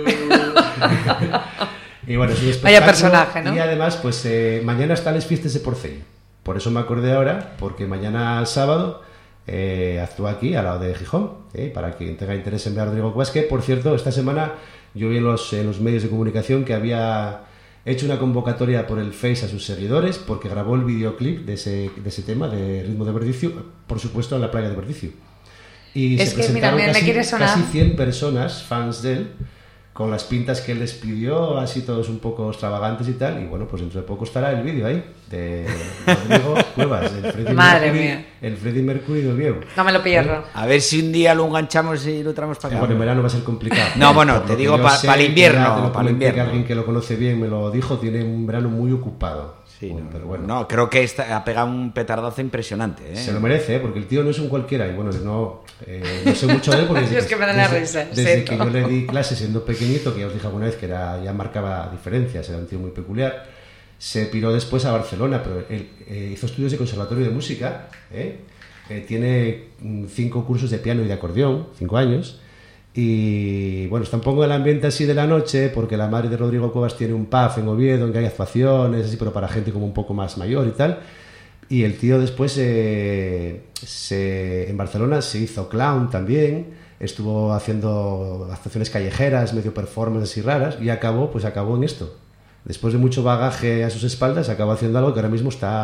Y bueno, es un Vaya espectáculo. personaje, ¿no? Y además, pues eh, mañana están las fiestas de Porcel. Por eso me acordé ahora, porque mañana sábado eh, actúa aquí, al lado de Gijón, ¿eh? Para quien tenga interés en ver a Rodrigo Cuevas, que por cierto, esta semana yo vi en los, en los medios de comunicación que había hecho una convocatoria por el Face a sus seguidores, porque grabó el videoclip de ese, de ese tema, de Ritmo de Verdicio, por supuesto en la playa de Verdicio. Y Es se que, mira, presentaron me- me casi, quiere sonar. casi cien personas, fans de él, con las pintas que él les pidió, así todos un poco extravagantes y tal, y bueno, pues dentro de poco estará el vídeo ahí, de Rodrigo Cuevas, el Freddie Madre Mercury, mía. el Freddie Mercury del viejo. No me lo pierdo. A ver si un día lo enganchamos y lo traemos para Eh, acá. bueno, en verano va a ser complicado. No, bueno, Por te lo que digo yo pa- sé, para el que invierno, ya te lo para el comenté, invierno. que alguien que lo conoce bien me lo dijo, tiene un verano muy ocupado. Sí, Bueno, no, pero bueno. no, creo que está, ha pegado un petardazo impresionante. ¿eh? Se lo merece, ¿eh? Porque el tío no es un cualquiera. Y bueno, no, eh, no sé mucho de él porque desde, Es que me da la desde- risa, desde siento. que yo le di clases siendo pequeñito, que ya os dije alguna vez que era, ya marcaba diferencias, era un tío muy peculiar. Se piró después a Barcelona, pero él eh, hizo estudios de conservatorio de música. ¿eh? Eh, tiene mm, cinco cursos de piano y de acordeón, cinco años. Y bueno, está un poco en el ambiente así de la noche, porque la madre de Rodrigo Cuevas tiene un pub en Oviedo en que hay actuaciones, así, pero para gente como un poco más mayor y tal. Y el tío después eh, se, en Barcelona se hizo clown también, estuvo haciendo actuaciones callejeras, medio performances y raras, y acabó, pues acabó en esto. Después de mucho bagaje a sus espaldas, acabó haciendo algo que ahora mismo está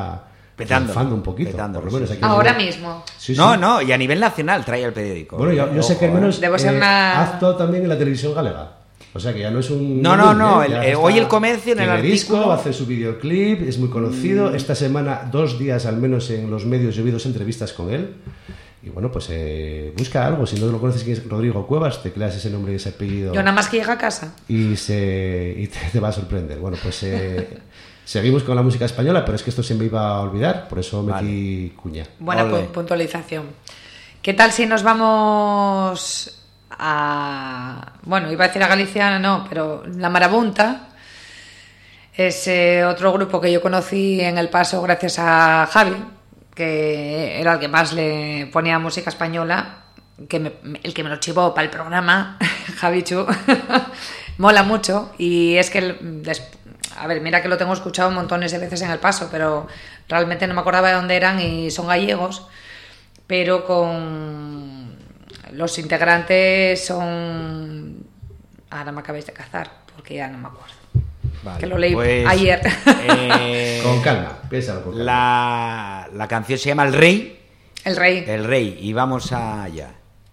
Petando, triunfando un poquito, petando, por lo menos sí, aquí. sí. Ahora mismo. Sí, sí. No, no, y a nivel nacional trae el periódico. Bueno, yo, yo sé Ojo, que al menos Debo ser eh, una- ha actuado también en la televisión galega. O sea que ya no es un... No, no, un- no, ¿eh? el- Ya eh, está- hoy el Comercio en el tiene disco, artículo- hace su videoclip, es muy conocido. Mm. Esta semana, dos días al menos en los medios, yo vi dos entrevistas con él. Y bueno, pues eh, busca algo. Si no lo conoces, quién es Rodrigo Cuevas, tecleas ese nombre y ese apellido. Yo nada más que llega a casa. Y, se, y te, te va a sorprender. Bueno, pues eh, seguimos con la música española, pero es que esto se me iba a olvidar, por eso metí cuña. Buena Ole. pu- puntualización. ¿Qué tal si nos vamos a... Bueno, iba a decir a Galicia, no, pero La Marabunta es eh, otro grupo que yo conocí en El Paso gracias a Javi, que era el que más le ponía música española, que me- el que me lo chivó para el programa, Javi Chu. Mola mucho y es que... el- des- A ver, mira que lo tengo escuchado montones de veces en El Paso, pero realmente no me acordaba de dónde eran y son gallegos, pero con los integrantes son... Ahora me acabáis de cazar, porque ya no me acuerdo. Vale, que lo leí pues, ayer. eh, Con calma, piénsalo con calma. la, la canción se llama El Rey. El rey. El Rey, y vamos allá.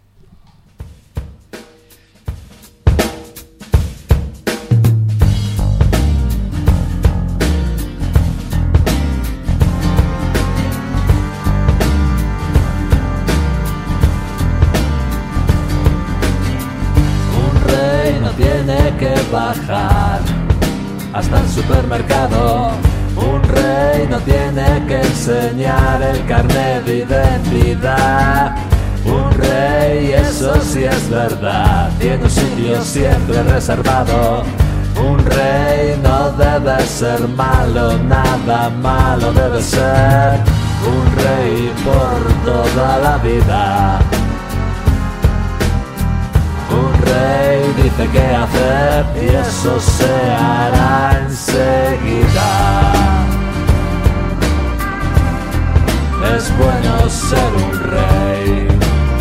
Un rey no tiene que bajar hasta el supermercado. Un rey no tiene que enseñar el carnet de identidad. Un rey, eso sí es verdad, tiene un sitio siempre reservado. Un rey no debe ser malo, nada malo debe ser. Un rey por toda la vida. Un rey dice qué hacer y eso se hará enseguida. Es bueno ser un rey.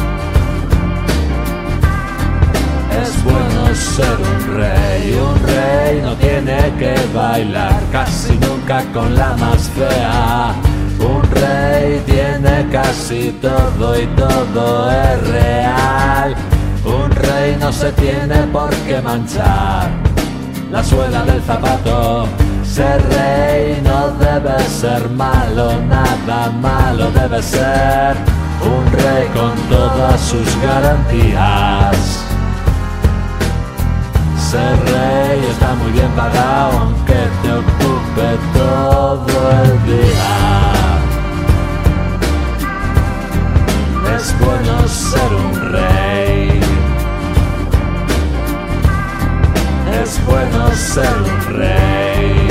Es bueno ser un rey. Un rey no tiene que bailar casi nunca con la más fea. Un rey tiene casi todo y todo es real. Un rey no se tiene por qué manchar la suela del zapato. Ser rey no debe ser malo, nada malo debe ser. Un rey con todas sus garantías. Ser rey está muy bien pagado, aunque te ocupe todo el día. Es bueno ser un rey. Es bueno ser un rey.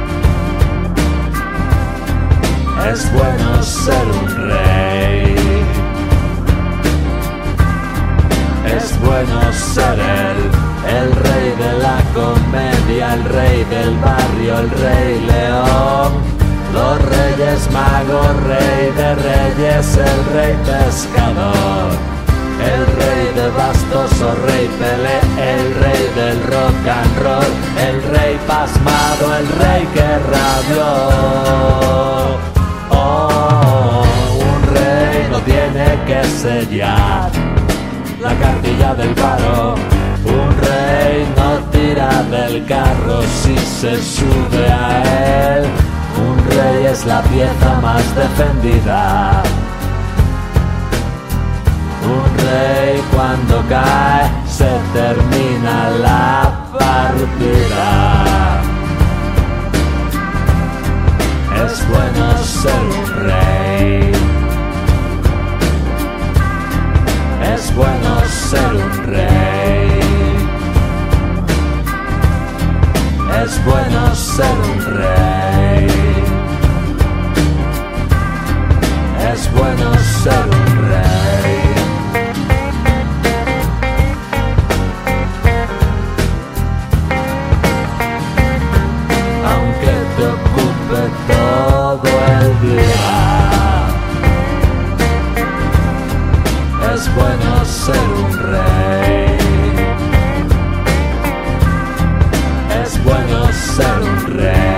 Es bueno ser un rey. Es bueno ser el, el rey de la comedia, el rey del barrio, el rey león. Los reyes magos, rey de reyes, el rey pescador. El rey de bastos o rey Pelé, el rey del rock and roll, el rey pasmado, el rey que rabió. Oh, un rey no tiene que sellar la cartilla del paro. Un rey no tira del carro si se sube a él. Un rey es la pieza más defendida. Un rey cuando cae se termina la partida. Es bueno ser un rey. Es bueno ser un rey. Es bueno ser un rey. Es bueno ser un rey. Aunque te ocupe todo el día. Es bueno ser un rey. Es bueno ser un rey.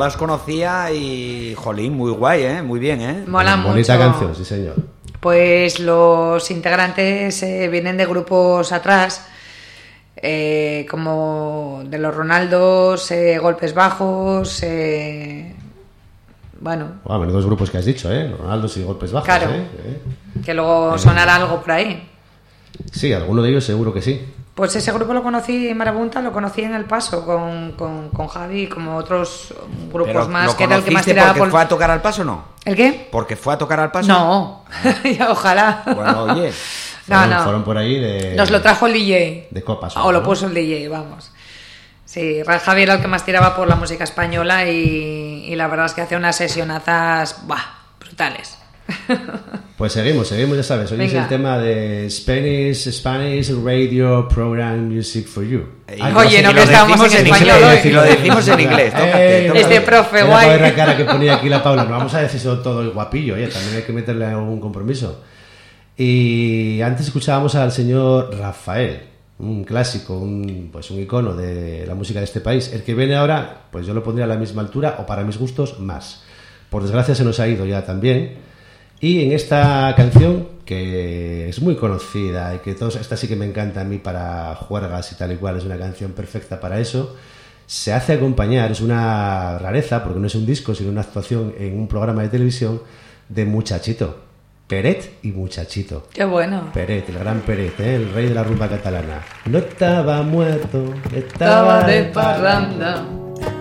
las conocía y, jolín, muy guay, ¿eh? Muy bien, ¿eh? Mola mucho. Bonita canción, sí señor. Pues los integrantes eh, vienen de grupos atrás, eh, como de los Ronaldos, eh, Golpes Bajos, eh, bueno... Wow, menudos grupos que has dicho, ¿eh? Ronaldos y Golpes Bajos, Claro, ¿eh? ¿Eh? que luego sonará algo por ahí. Sí, alguno de ellos seguro que sí. Pues ese grupo lo conocí en Marabunta, lo conocí en El Paso con, con, con Javi y como otros grupos Pero, más, ¿lo que era el que más conociste tiraba porque por... fue a tocar al Paso o no? ¿El qué? ¿Porque fue a tocar al Paso? No, ya, ojalá. Bueno, oye. No, Fueron, no. fueron por ahí de... Nos lo trajo el D J. De copas. O lo ¿no? puso el D J, vamos. Sí, Javi era el que más tiraba por la música española y, y la verdad es que hace unas sesionazas, ¡buah!, brutales. Pues seguimos, seguimos, ya sabes. Hoy es Venga. el tema de Spanish, Spanish Radio Program Music for You. Y Oye, lo- no y que lo estábamos decimos en inglés, español hoy. y lo decimos en inglés. Tócate, Eh, tócate. Este profe Era guay. para ver la cara que ponía aquí la Paula. No vamos a decir eso todo guapillo, oye, también hay que meterle algún compromiso. Y antes escuchábamos al señor Rafael, un clásico, un, pues un icono de la música de este país. El que viene ahora, pues yo lo pondría a la misma altura, o para mis gustos, más. Por desgracia se nos ha ido ya también. Y en esta canción, que es muy conocida y que todos, esta sí que me encanta a mí para juergas y tal y cual, es una canción perfecta para eso, se hace acompañar, es una rareza, porque no es un disco, sino una actuación en un programa de televisión de Muchachito. Peret y Muchachito. Qué bueno. Peret, el gran Peret, ¿eh? El rey de la rumba catalana. No estaba muerto, Estaba estaba de de parranda. parranda.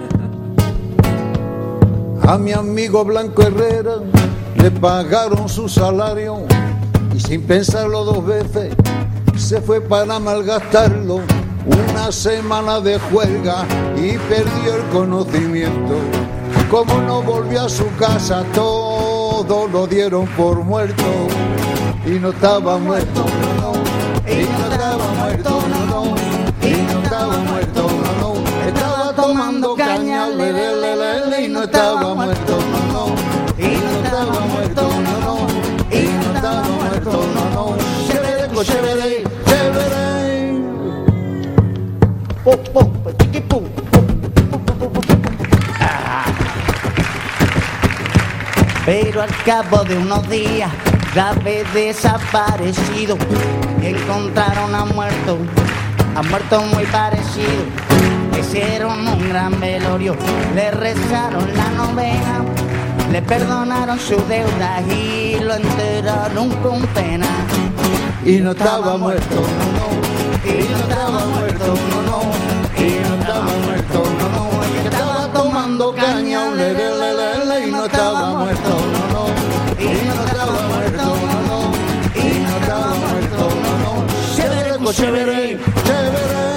A mi amigo Blanco Herrera le pagaron su salario y sin pensarlo dos veces se fue para malgastarlo. Una semana de juerga y perdió el conocimiento. Como no volvió a su casa, todo lo dieron por muerto. Y no estaba muerto, no, no. Y no estaba muerto, no, no. Y no estaba muerto, no, no. Estaba tomando caña, le, le, le, le, le, y no estaba muerto, no, no. Y no estaba muerto, no, no. Y no estaba muerto, no, no. Chévere, chévere, chévere. Pum, pum, chiqui, pum. Pero al cabo de unos días, grave desaparecido, encontraron a muerto, a muerto muy parecido. Hicieron un gran velorio, le rezaron la novena, le perdonaron sus deudas y lo enteraron con pena. Y no estaba muerto, no, no. Y no estaba muerto, no, no. Y no estaba muerto, no, no. Que estaba tomando caña, le, le, le, le, le, y no estaba muerto, no, no. Y no estaba muerto, no, no. Y no estaba muerto, no, no. Chévere, chévere, chévere.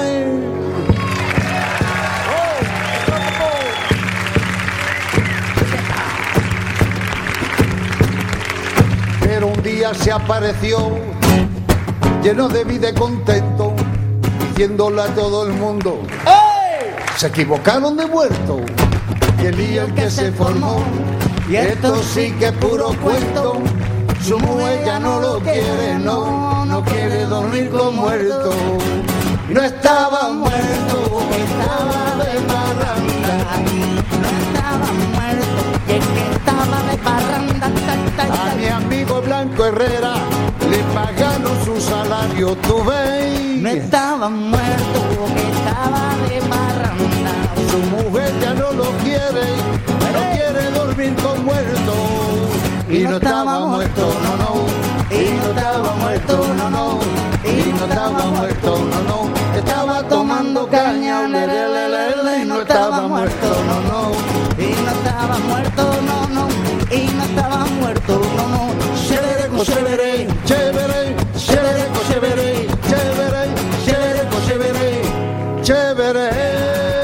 Pero un día se apareció lleno de vida y contento, diciéndole a todo el mundo: ¡Ey! Se equivocaron de muerto. Y el lío el que se formó, y esto sí que es puro cuento. Su mujer ya no lo quiere, no, no quiere dormir con muerto. No estaba muerto, estaba de parranda. No estaba muerto, y el que estaba de parranda, ta, ta, A ta. mi amigo Blanco Herrera le pagaron su salario, tú ves. No estaba muerto, que estaba de parranda. Su mujer ya no lo quiere, pero quiere dormir con muerto. Y no estaba muerto, no, no. Y no estaba muerto, no, no. Y no estaba muerto, no, no. Estaba tomando caña, le, le, le, le, le, y no estaba muerto, no, no. Y no estaba muerto, no, no. Y no estaba muerto, no, no. Chévere, chévere, chévere, chévere, chévere, chévere, chévere, chévere, chévere.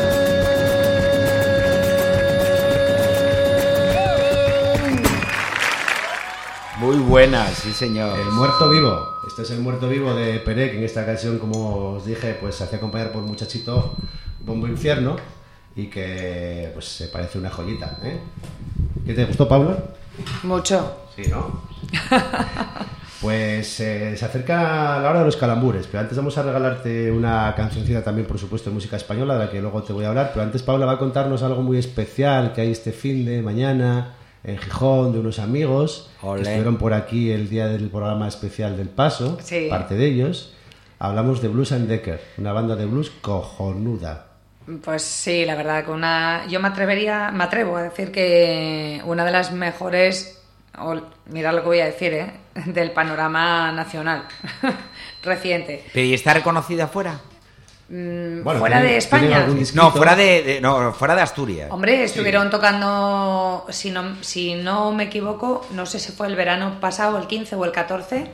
Muy buenas, sí señor. El muerto vivo. Este es el muerto vivo de Peret, que en esta ocasión, como os dije, pues se hace acompañar por Muchachito Bombo Infierno y que pues se parece una joyita, ¿eh? ¿Qué te gustó, Paula? Mucho. Sí, ¿no? Pues eh, se acerca la hora de los calambures, pero antes vamos a regalarte una cancioncita también, por supuesto, de música española, de la que luego te voy a hablar, pero antes Paula va a contarnos algo muy especial que hay este fin de mañana en Gijón, de unos amigos Olé. que estuvieron por aquí el día del programa especial del Paso, Sí. parte de ellos. Hablamos de Blues and Decker, una banda de blues cojonuda. Pues sí, la verdad que una, yo me atrevería, me atrevo a decir que una de las mejores, o mirad lo que voy a decir, ¿eh? Del panorama nacional reciente. ¿Pero y está reconocida fuera? Mm, Bueno, fuera ¿tienen- de tienen España. algún disquito? No, fuera de, de- no, fuera de Asturias. Hombre, estuvieron tocando, si no, si no me equivoco, no sé si fue el verano pasado, el quince o el catorce,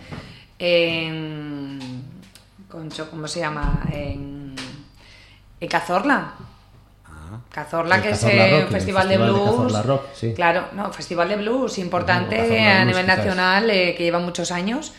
en... Concho, ¿cómo se llama? En, en Cazorla. Cazorla, El que Cazorla es Rock, un el festival de Festival de blues. Cazorla Rock, sí. Claro, no, festival de blues importante Bueno, Cazorla a Blues, nivel quizás. nacional, eh, que lleva muchos años.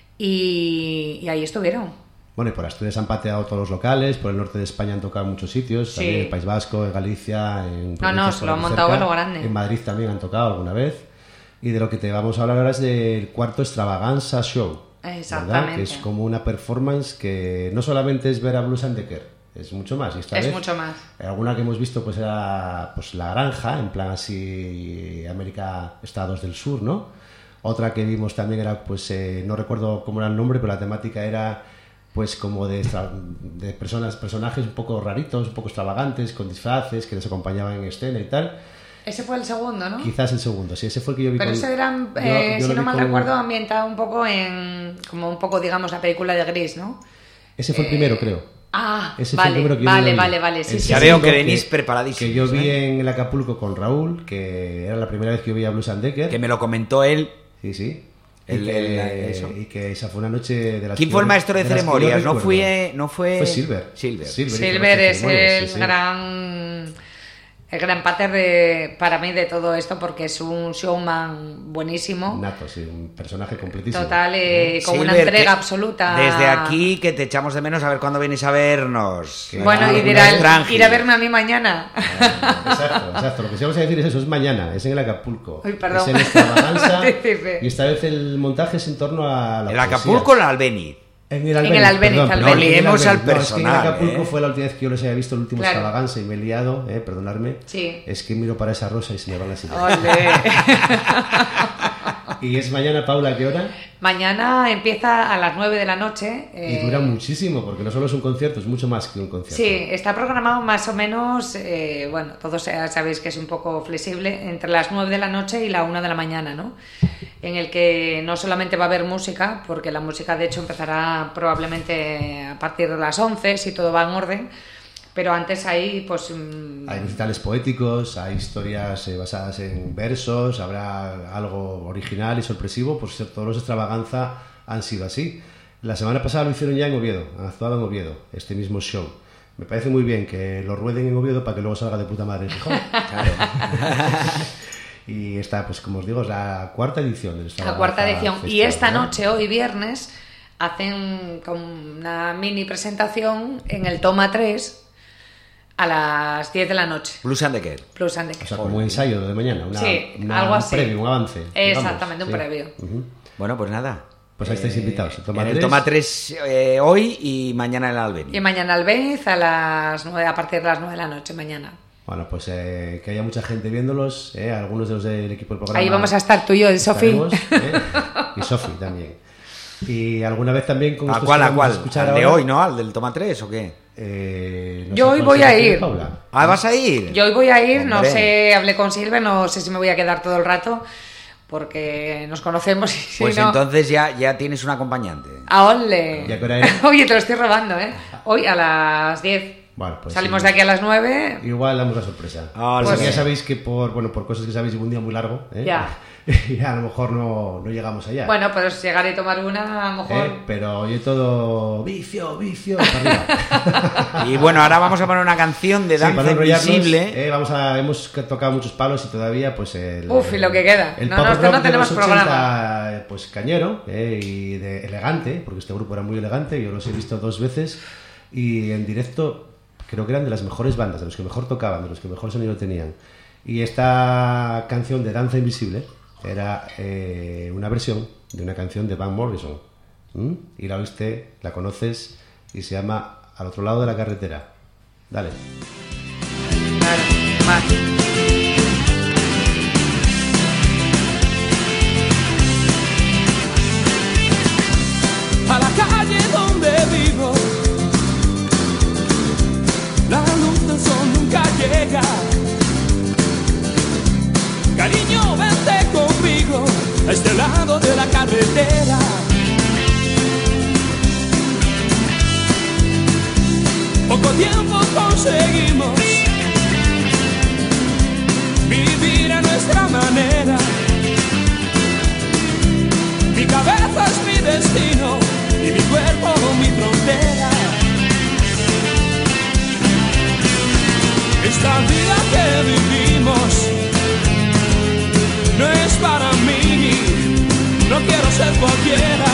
Y, y ahí estuvieron. Bueno, y por Asturias han pateado todos los locales, por el norte de España han tocado en muchos sitios, Sí. también en el País Vasco, en Galicia, en... No, no, provincias se por lo han aquí montado cerca. a lo grande. En Madrid también han tocado alguna vez. Y de lo que te vamos a hablar ahora es del cuarto Extravaganza Show. ¿verdad? Exactamente. Que es como una performance que no solamente es ver a Blues and Decker, es mucho más. Y esta Es vez, mucho más. alguna que hemos visto pues era pues La Granja, en plan así América, Estados del Sur, ¿no? Otra que vimos también era, pues eh, no recuerdo cómo era el nombre, pero la temática era pues como de, extra- de personas, personajes un poco raritos, un poco extravagantes, con disfraces, que les acompañaban en escena y tal. Ese fue el segundo, ¿no? Quizás el segundo, sí, ese fue el que yo vi. Pero con- ese era, yo- eh, yo si lo no vi mal con- recuerdo, ambientado un poco en, como un poco, digamos, la película de Gris, ¿no? Ese fue el primero, creo. Ah, Ese fue el vale, primero que yo vale, vi. vale, vale, sí, El sí, Ya sí. veo segundo que venís preparadísimos, Que yo vi ¿eh? en el Acapulco con Raúl, que era la primera vez que yo vi a Blues and Decker. Que me lo comentó él. Sí, sí. El- y, que, el- eso. y que esa fue una noche de las ¿Quién que fue yo- el maestro de las que yo ceremonias? No recuerdo. fue, no fue... Fue Silver. Silver. Silver, hizo Silver las es ceremonias, el sí, sí. gran el gran pater de, para mí de todo esto porque es un showman buenísimo. Nato, sí, un personaje completísimo. Total, eh, con una Silver, entrega que- absoluta. Desde aquí, que te echamos de menos a ver cuándo venís a vernos. Que- Bueno, Ah, y una dirá, extranjera. ir a verme a mí mañana. Exacto, exacto. Lo que sí vamos a decir es eso, es mañana, es en el Acapulco. Uy, perdón. Es en Extravaganza. Anticipe. Y esta vez el montaje es en torno a la ¿El poesía. Acapulco o el Albéniz? En el En el Albéniz, perdón, Albéniz. perdón, No en el liemos al Albéniz. No, es que en el personal, Acapulco ¿eh? fue la última vez que yo les había visto el último Claro. Extravaganza y me he liado, eh, perdonadme. Sí. Es que miro para esa rosa y se me van las ideas. Ole. Y es mañana, Paula, ¿a qué hora? Mañana empieza a las nueve de la noche. Y eh, dura muchísimo, porque no solo es un concierto, es mucho más que un concierto. Sí, está programado más o menos, eh, bueno, todos ya sabéis que es un poco flexible, entre las nueve de la noche y la una de la mañana, ¿no? En el que no solamente va a haber música, porque la música de hecho empezará probablemente a partir de las once, si todo va en orden, pero antes hay, pues... mm, Hay recitales poéticos, hay historias eh, basadas en versos, habrá algo original y sorpresivo, por ser todos los Extravaganza han sido así. La semana pasada lo hicieron ya en Oviedo, han actuado en Oviedo, este mismo show. Me parece muy bien que lo rueden en Oviedo para que luego salga de puta madre en Gijón. Y esta, pues como os digo, es la cuarta edición del La Extravaganza cuarta edición. Y Festival, esta ¿no? noche, hoy viernes, hacen como una mini presentación en el Toma tres a las diez de la noche. Blues and Decker. Plus and O Decker. sea, como un ensayo de mañana, una, Sí, una- algo un así. previo, un avance. digamos, Exactamente, un sí. previo. Ujú. Bueno, pues nada. Pues ahí estáis invitados. El Toma en el tres. Toma tres eh, hoy y mañana en el Albéniz. Y mañana al Benz a las nueve, a partir de las nueve de la noche mañana. Bueno, pues eh, que haya mucha gente viéndolos, eh, algunos de los del equipo del programa. Ahí vamos a estar tú y yo, el Sofi. estaremos, eh, y Sofi también. Y alguna vez también con ¿A estos cuál, que a vamos cuál? escuchar ¿Al de ahora, hoy, no? ¿Al del Toma tres o qué? eh, no Yo sé hoy cuál voy será a el ir. Paula. Ah, ¿vas a ir? Yo hoy voy a ir, no Hombre. sé, hablé con Silver, no sé si me voy a quedar todo el rato, porque nos conocemos y si Pues no... entonces ya, ya tienes un acompañante. ¡A ole! ¿Y a qué hora es? Oye, te lo estoy robando, ¿eh? Hoy a las diez. Bueno, pues Salimos sí. de aquí a las nueve. Igual damos la sorpresa. Ah, Pues sí. ya sabéis que por, bueno, por cosas que sabéis, llevo un día muy largo. ¿eh? Ya. Y a lo mejor no, no llegamos allá. Bueno, pues llegar y tomar una, a lo mejor... ¿eh? Pero oye todo vicio, vicio, para arriba. Y bueno, ahora vamos a poner una canción de Sí, Danza para no enrollarnos, Invisible. eh, vamos a, hemos tocado muchos palos y todavía pues el... Uf, y lo que queda. El No, pop no, es que rock no de tenemos los programa. ochenta, eh, pues cañero eh, y de elegante, porque este grupo era muy elegante, yo los he visto dos veces y en directo creo que eran de las mejores bandas, de los que mejor tocaban, de los que mejor sonido tenían. Y esta canción de Danza Invisible era eh, una versión de una canción de Van Morrison. ¿Mm? Y la oíste, la conoces y se llama Al otro lado de la carretera. Dale. Claro, más. A la calle donde vivo, la luz del sol nunca llega. Cariño, vente conmigo a este lado de la carretera. Poco tiempo conseguimos vivir a nuestra manera. Mi cabeza es mi destino y mi cuerpo mi frontera. Esta vida que vivimos no es para mí, no quiero ser cualquiera.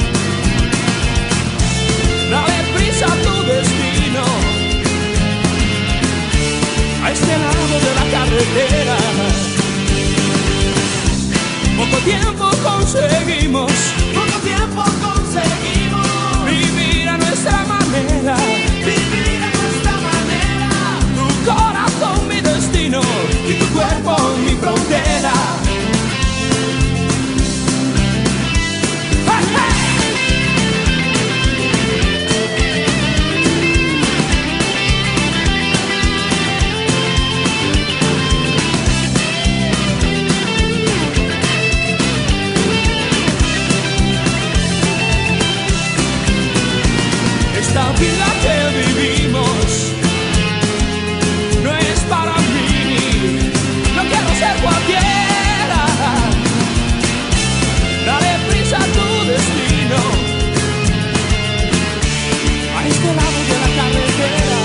Dale prisa a tu destino, a este lado de la carretera. Poco tiempo conseguimos, poco tiempo conseguimos vivir a nuestra manera, vivir a nuestra manera. Tu corazón mi destino y tu cuerpo mi frontera. ¡Hey, hey! Esta vida que vivimos no es para mí, no quiero ser cualquiera. Dale prisa a tu destino, a este lado de la carretera.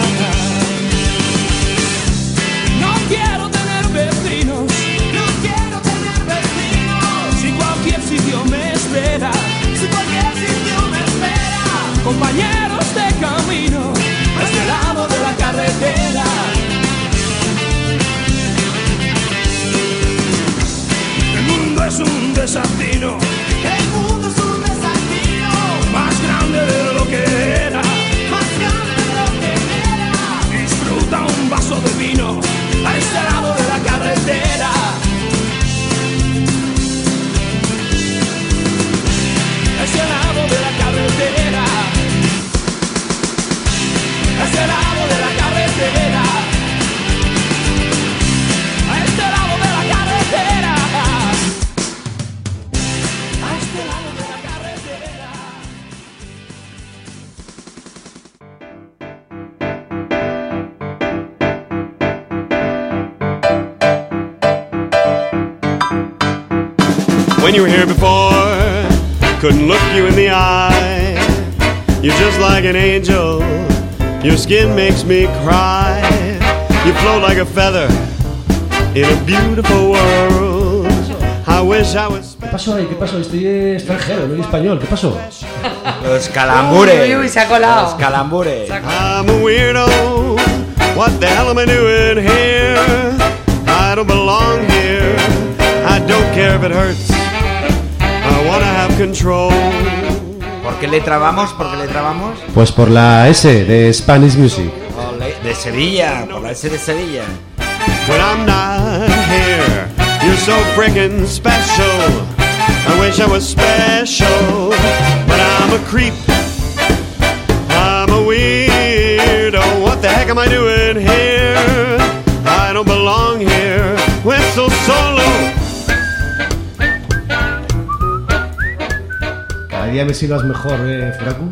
No quiero tener vecinos, no quiero tener vecinos. Si cualquier sitio me espera, si cualquier sitio me espera. Compañeros de camino, a este lado de la carretera. El mundo es un desafío, el mundo es un desafío, más grande de lo que era, más grande de lo que era. Disfruta un vaso de vino, a este lado de la carretera. A este lado de la carretera. A este lado de la carretera, a este lado de la carretera, a este lado de la carretera. When you were here before, couldn't look you in the eye. You're just like an angel. Your skin makes me cry. You float like a feather in a beautiful world. I wish I was. ¿Qué pasó ahí? ¿Qué pasó? Estoy extranjero, no español. ¿Qué pasó? Los calambures. Uy, uy, se ha colado. Los calambures. I'm a weirdo. What the hell am I doing here? I don't belong here. I don't care if it hurts. I wanna have control. ¿Por qué le trabamos? ¿Por qué le trabamos? Pues por la S de Spanish Music. Ole, de Sevilla, por la S de Sevilla. When I'm not here, you're so freaking special. I wish I was special, but I'm a creep. I'm a weirdo. What the heck am I doing here? I don't belong here. Whistle solo. Cada día me silbas mejor, eh, Furaku.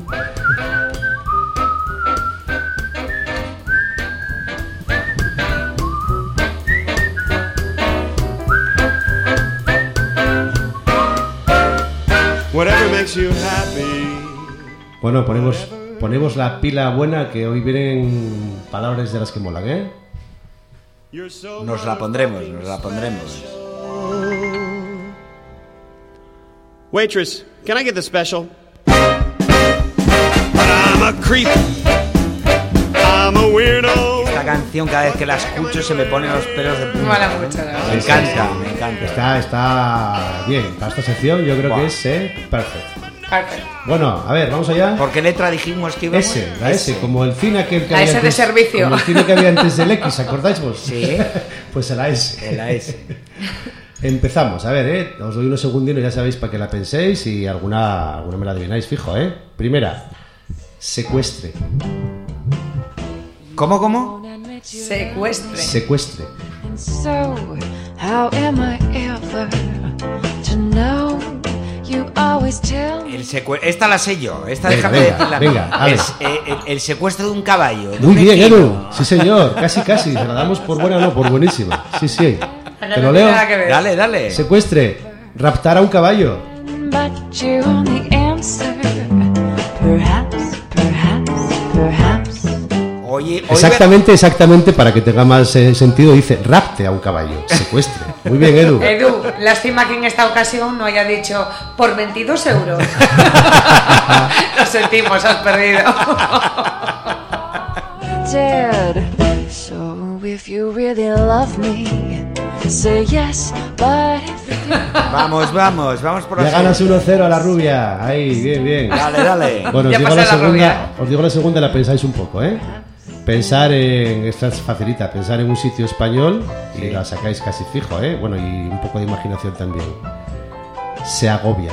Whatever makes you happy. Bueno, ponemos, ponemos la pila buena, que hoy vienen palabras de las que molan, ¿eh? Nos la pondremos, nos la pondremos. Waitress, can I get the special? But I'm a creep. I'm a weirdo. Esta canción, cada vez que la escucho, se me ponen los pelos de punta. Mola mucho, ¿no? Me encanta, me encanta. encanta. Está, está bien. Para esta sección yo creo Buah. que es eh, perfecto. Perfecto. Bueno, a ver, vamos allá. ¿Por qué letra dijimos que íbamos? S, la S, como el cine aquel que La había S de antes, servicio. como el cine que había antes del X, ¿acordáis vos? Sí. Pues la S. La S. Empezamos, a ver, eh, os doy unos segundinos, ya sabéis para que la penséis y alguna, alguna me la adivináis, fijo, ¿eh? Primera, secuestre. ¿Cómo, cómo? Secuestre. Secuestre. So, how am I ever to know? You always tell me. El secue- esta la sé yo. Esta Venga, déjame venga, decirla. venga, Ale. Es, eh, el, el secuestro de un caballo. de Muy un bien, equino. Edu. Sí, señor. Casi, casi. Se la damos por buena, no, por buenísima. Sí, sí. Te lo leo. Nada que ver. Dale, dale. Secuestre. Raptar a un caballo. But you only answer. Perhaps, perhaps, perhaps. Oye, oye, Exactamente, exactamente, para que tenga más eh, sentido, dice rapte a un caballo. Secuestre. Muy bien, Edu. Edu, lástima que en esta ocasión no haya dicho por veintidós euros. Lo sentimos, has perdido. Dead. So if you really love me, say yes, but if you Vamos, vamos, vamos por Ya la ganas segunda. uno cero a la rubia. Ahí, bien, bien. Dale, dale. Bueno, os Ya digo, pasé la la segunda, rubia. os digo la segunda y la pensáis un poco, ¿eh? Pensar en, esta es facilita, pensar en un sitio español y la sacáis casi fijo, ¿eh? Bueno, y un poco de imaginación también. Se agobia.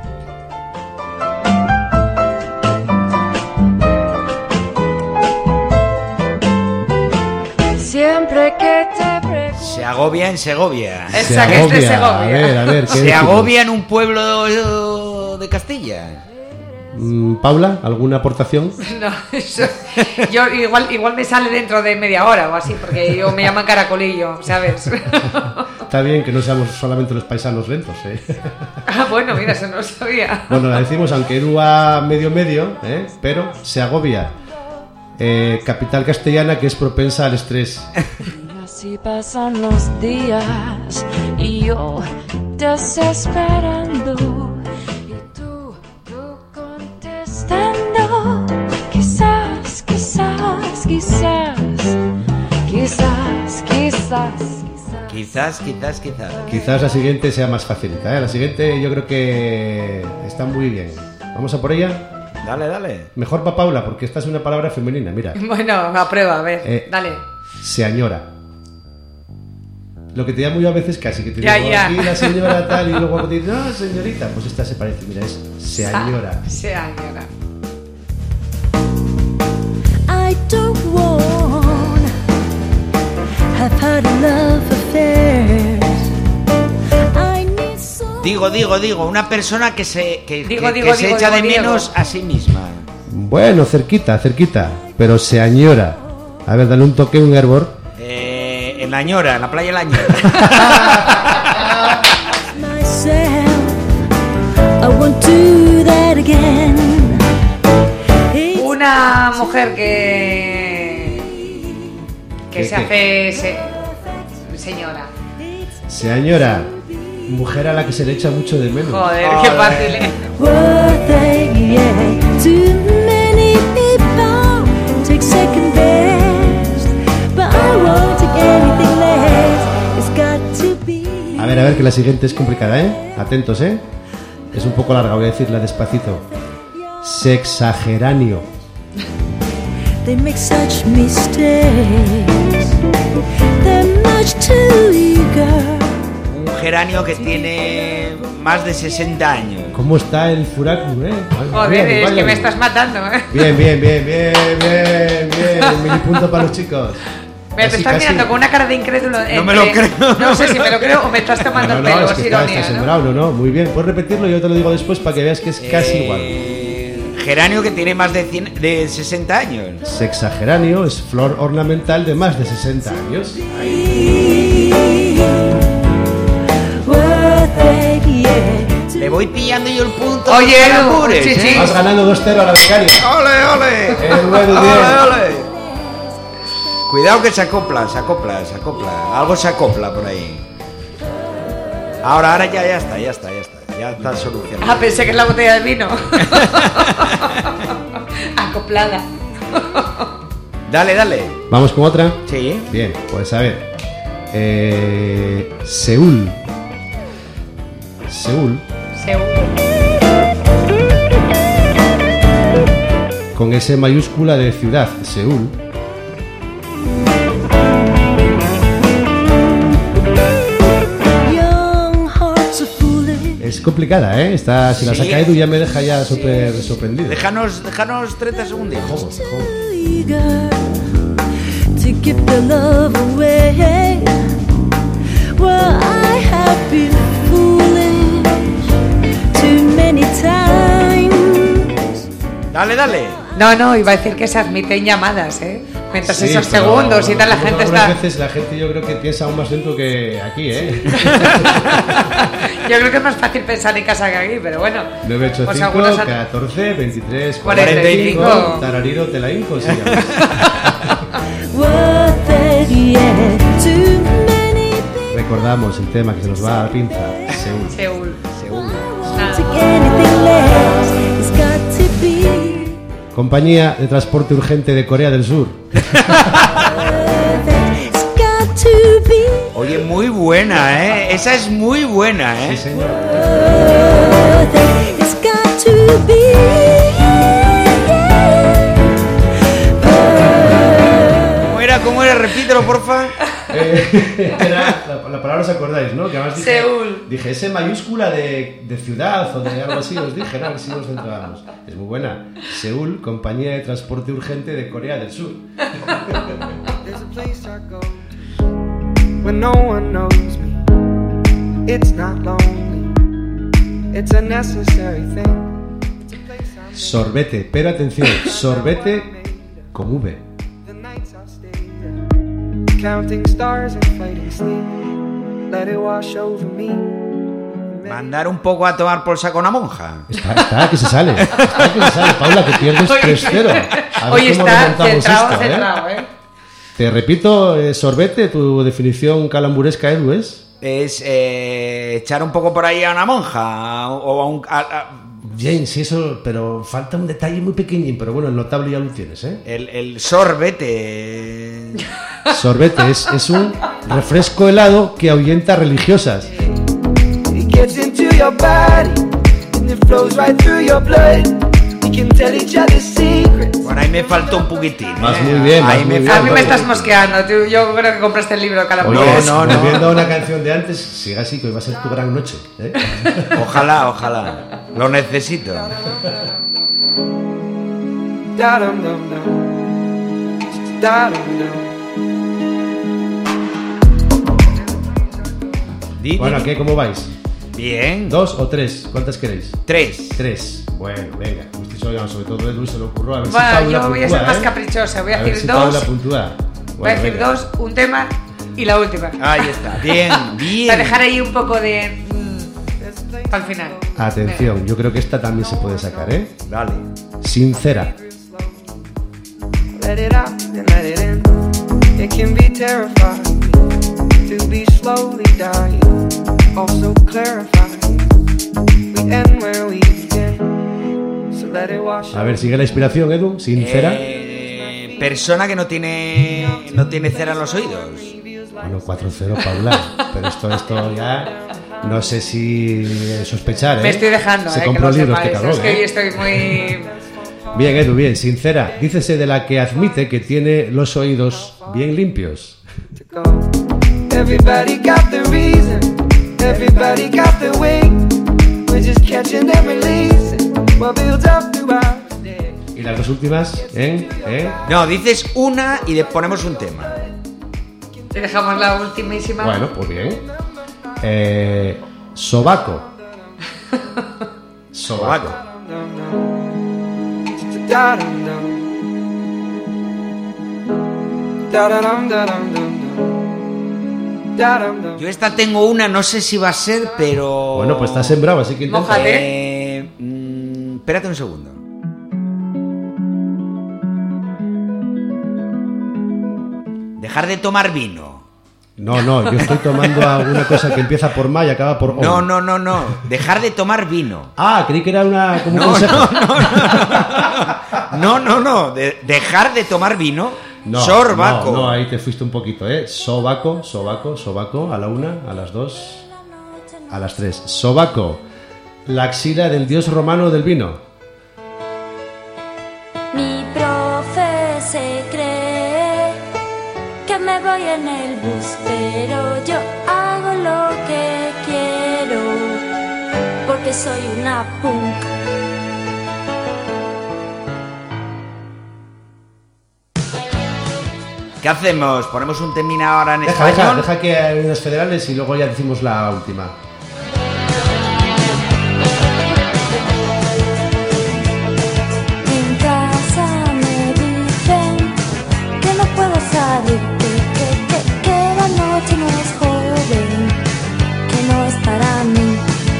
siempre que te pregunto. Se agobia en Segovia. El Se saque es de agobia. Segovia. A ver, a ver, ¿qué Se decimos? agobia en un pueblo de Castilla. Mm, Paula, ¿alguna aportación? No, eso- yo igual, igual me sale dentro de media hora o así, porque yo me llaman caracolillo, ¿sabes? Está bien que no seamos solamente los paisanos lentos, ¿eh? Ah, bueno, mira, eso no lo sabía. Bueno, la decimos, aunque Edu a medio medio, ¿eh? Pero se agobia. Eh, capital castellana que es propensa al estrés. Y así pasan los días y yo desesperando y tú, tú contestando. Quizás, quizás, quizás, quizás, quizás, quizás. Quizás, quizás, quizás. Quizás la siguiente sea más facilita, ¿eh? La siguiente yo creo que está muy bien. ¿Vamos a por ella? Dale, dale. Mejor para Paula, porque esta es una palabra femenina, mira. Bueno, a prueba, a ver, Eh, dale. Se añora. Lo que te llamo yo a veces casi, que te Ya, digo ya. aquí la señora tal y luego te dices, no, señorita, pues esta se parece, mira, es se añora. Se añora. I don't want have had love affairs. I need some. Digo, digo, digo, una persona que se, que, Digo, que- digo, que se digo, echa digo, de Diego. menos a sí misma. Bueno, cerquita, cerquita, pero se añora. A ver, dale un toque, un hervor. Eh, en la Ñora, en la playa de la Ñora. Myself, I won't do that again. It's Una mujer que que ¿Qué, se qué? hace se- señora. Se añora. Mujer a la que se le echa mucho de menos. Joder, qué fácil, ¿eh? worth it, yeah. Too many people take second best, but I won't take anything less. It's got to be. A ver, a ver, que la siguiente es complicada, ¿eh? Atentos, ¿eh? Es un poco larga, voy a decirla despacito. Sexageranio. They make such mistakes. They're much too eager. Un geranio que tiene más de sesenta años. ¿Cómo está el furacu, eh? Joder, Bien, es vaya que me bien. estás matando, ¿eh? Bien, bien, bien, bien, bien, bien. Mini punto para los chicos. Mira, te Casi, estás casi. mirando con una cara de incrédulo. No me entre- lo creo. No sé si me lo creo o me estás tomando No, el no, pelo, es es que está, ironía, está ¿no? sembrado, no, no, muy bien. Puedes repetirlo y yo te lo digo después para que veas que es casi Eh, igual. Geranio que tiene más de, cien, de sesenta años. Sexageranio es flor ornamental de más de sesenta años. Worth it, yeah. Le voy pillando yo el punto. Oye, no te Edu, apures, sí, sí. ¿eh? Vas ganando dos cero a la becaria. ¡Ole, ole! El Edu, bien. ¡Ole, ole! Cuidado que se acopla, se acopla, se acopla. Algo se acopla por ahí. Ahora, ahora ya, ya está, ya está, ya está. Ya está solucionado. Ah, pensé que es la botella de vino. Acoplada. Dale, dale. Vamos con otra. Sí. Bien, pues a ver. Eh, Seúl. Seúl. Seúl. Con S mayúscula de ciudad, Seúl. Es complicada, ¿eh? Esta, si la Sí. saca Edu ya me deja ya súper sorprendido. Déjanos, déjanos treinta segundos. Joder, joder. To give the love away. Well, I have been foolish too many times. Dale, dale. No, no, iba a decir que se admiten llamadas, ¿eh? Mientras Sí, esos pero segundos y tal, la gente algunas está... veces la gente yo creo que piensa aún más dentro que aquí, ¿eh? Yo creo que es más fácil pensar en casa que aquí, pero bueno. nueve ocho Pues cinco, algunos han- catorce, veintitrés, cuarenta y cinco. cuarenta y cinco. Tarariro, te la hinco, sí, ya ves. What the yeah, too many things. Recordamos el tema que se nos va a la pinza. Seúl. Seúl. Seúl. To get anything less, it's got to be. Compañía de transporte urgente de Corea del Sur. It's got to be. Oye, muy buena, ¿eh? Esa es muy buena, ¿eh? Sí, señor. It's got to be. ¿Cómo era? ¿Cómo era? Repítelo, porfa. Eh, era, la, la palabra os acordáis, ¿no? Que además dije, Seúl. dije S mayúscula de, de ciudad o de algo así, os dije, ¿no? A ver si nos centrábamos. Es muy buena. Seúl, compañía de transporte urgente de Corea del Sur. There's a place I go when no one knows me. It's not lonely. It's a necessary thing. It's a place I Sorbete, pero atención, sorbete con V. the nights I stay there, counting stars and fighting sleep. Let it wash over me. Mandar un poco a tomar por saco a una monja. Está, está, que se sale. Está, que se sale. Paula, que pierdes Hoy- tres cero. A ver Hoy cómo está remontamos centrado, esto, ¿eh? centrado, ¿eh? Te repito, eh, sorbete, tu definición calamburesca, Edu, es... Es eh, echar un poco por ahí a una monja o a un... a- a- Bien, sí, eso, pero falta un detalle muy pequeñín, pero bueno, el notable ya lo tienes, ¿eh? el, el sorbete. Sorbete es, es un refresco helado que ahuyenta religiosas. It gets into your body and it flows right through your blood. We can tell each other secrets. Bueno, ahí me faltó un poquitín. ¿eh? Vas muy bien, vas Ahí muy me bien. A faltó mí me un estás poquitín. mosqueando. Tú, yo creo que compraste el libro de Oye, Calambures. no, no. volviendo a una canción de antes, siga así, que hoy va a ser tu gran noche, ¿eh? Ojalá, ojalá. Lo necesito. Da dum dum dum. Da dum dum. Di, di, Bueno, di. ¿qué? ¿Cómo vais? Bien. ¿Dos o tres? ¿Cuántas queréis? Tres. Tres. Bueno, venga. Estoy sobre, sobre todo Edu se le ocurrió. A ver si Bueno, Paula yo voy a puntúa, ser más ¿eh? caprichosa. Voy a, ver decir si dos. Paula puntúa. Voy a Bueno, decir venga. dos, un tema y la última. Ahí está. Bien, bien. Para dejar ahí un poco de... Para el final. Atención, yo creo que esta también se puede sacar, ¿eh? Dale. Sincera. Let it out and let it in. It can be terrifying to be slowly dying. Also clarifying. We end where we begin. So let it wash A ver, sigue la inspiración, Edu. Sincera. Eh, persona que no tiene no tiene cera en los oídos. Bueno, cuatro cero, Paula. Pero esto, esto ya... No sé si sospechar, ¿eh? Me estoy dejando, Se eh, que compró lo libros, sepáis. este cabrón, Es que hoy ¿eh? estoy muy... Bien, Edu, bien. Sincera. Dícese de la que admite que tiene los oídos bien limpios. to go. Everybody got the reason. Everybody got the way. We're just catching and releasing what builds up throughout the day. Y las dos últimas, ¿eh? ¿Eh? No, dices una y le ponemos un tema. Y dejamos la ultimísima. Bueno, pues bien. Eh, sobaco. Sobaco. Da dum dum. Da da dum da dum dum dum. Da dum dum. Yo esta tengo una, no sé si va a ser, pero... Bueno, pues está sembrado, así que intenta. Mójate. Eh, mm, espérate un segundo. Dejar de tomar vino. No, no, yo estoy tomando alguna cosa que empieza por ma y acaba por o. No, no, no, no. Dejar de tomar vino. Ah, creí que era una como un No, consejo. no, no, no. No, no, no. De- dejar de tomar vino. No, Sorbaco. No, no, ahí te fuiste un poquito, ¿eh? Sobaco, sobaco, sobaco, a la una, a las dos, A las tres. Sobaco, la axila del dios romano del vino. Mi profe se cree que me voy en el bus, pero yo hago lo que quiero, porque soy una punk. ¿Qué hacemos? ¿Ponemos un temina ahora en Deja, español? deja, deja que hay unos federales y luego ya decimos la última. En casa me dicen que no puedo salir, que, que, que, que la noche no es joven, que no es para mí.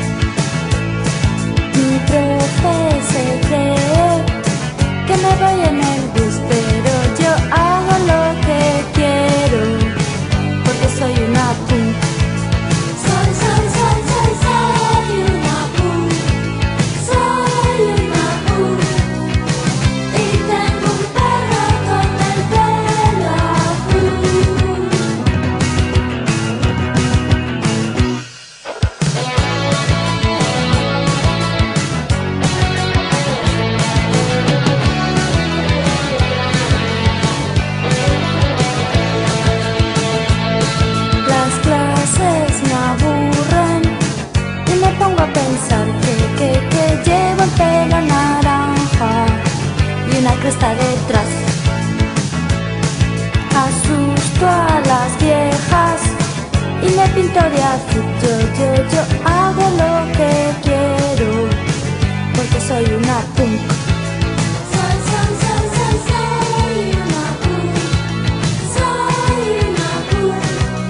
Mi profe se cree que me voy en el bus, pero yo hago lo que quiero, porque soy una punk. Soy, soy, soy, soy, soy una punk. Soy una punk. Y tengo un perro con el pelo azul. Las clases me aburren y me pongo a pensar que, que, que llevo el pelo naranja y una cresta detrás. Asusto a las viejas y me pinto de azul. Yo, yo, yo hago lo que quiero, porque soy una punk. Soy, soy, soy, soy, soy una punk. Soy una punk.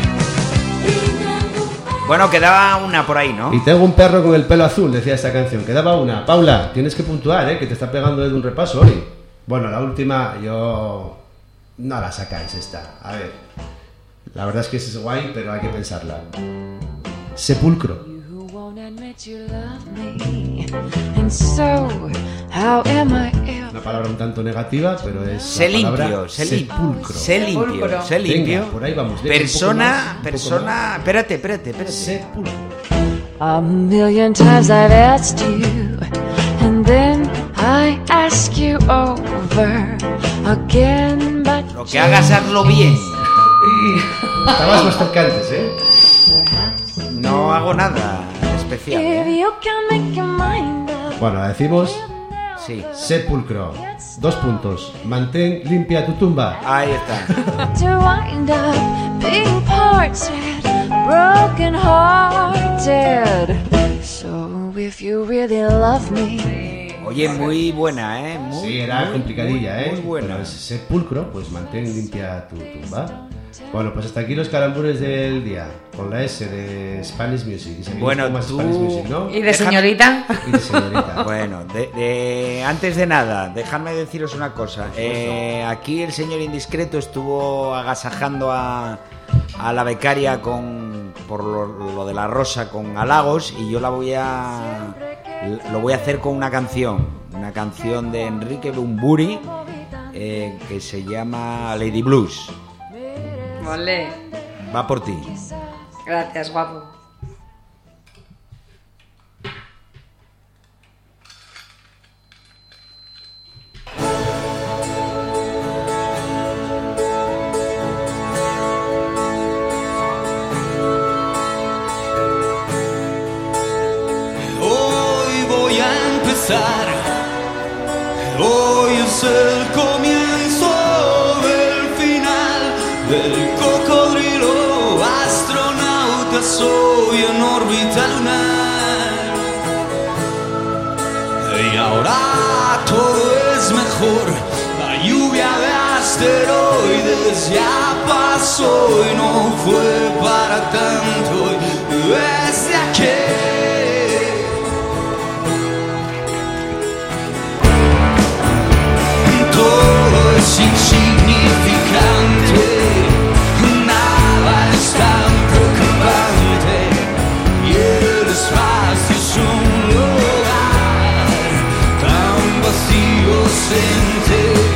Bueno, quedaba una por ahí, ¿no? Y tengo un perro con el pelo azul, decía esta canción. Quedaba una. Paula, tienes que puntuar, ¿eh? Que te está pegando de un repaso hoy. Bueno, la última, yo... No la sacáis esta. A ver. La verdad es que es guay, pero hay que pensarla. Sepulcro. You won't admit you love me, and so how am I ever? Una palabra un tanto negativa, pero es Sé la palabra limpio, sé limpio, sepulcro. sé limpio, sé limpio. Venga, por ahí vamos. Deja un Persona, poco más, un poco persona, más. espérate, espérate, espérate. Sepulcro. A million times I've asked you, and then I ask you over again, but Lo que hagas, hazlo bien. Estabas más cerca antes, ¿eh? No hago nada especial. if ¿eh? you can make your mind up. Bueno, la decimos. Sí. Sepulcro. Dos puntos. Mantén limpia tu tumba. Ahí está. To wind up being parted, broken hearted. So if you really love me, Oye, muy buena, ¿eh? Muy, Sí, era muy, complicadilla, muy, ¿eh? Muy buena. Pero es sepulcro, pues mantén limpia tu tumba. Bueno, pues hasta aquí los calambures del día. Con la S de Spanish Music. Y seguimos Bueno, con más tú- Spanish Music, ¿no? ¿Y de Déjame- señorita? Y de señorita. Bueno, de- de- antes de nada, dejadme deciros una cosa. Eh, aquí el señor Indiscreto estuvo agasajando a, a la becaria con por lo, lo de la rosa con halagos y yo la voy a lo voy a hacer con una canción, una canción de Enrique Bumburi eh, que se llama Lady Blues. Ole. Va por ti. Gracias, guapo. Hoy voy a empezar. Hoy es el comienzo del final del cocodrilo astronauta. Soy en órbita lunar. Y ahora todo es mejor. La lluvia de asteroides ya pasó y no fue para tanto. Y desde aquí todo es insignificante, nada es tan preocupante y el espacio es un lugar tan vacío sin ti.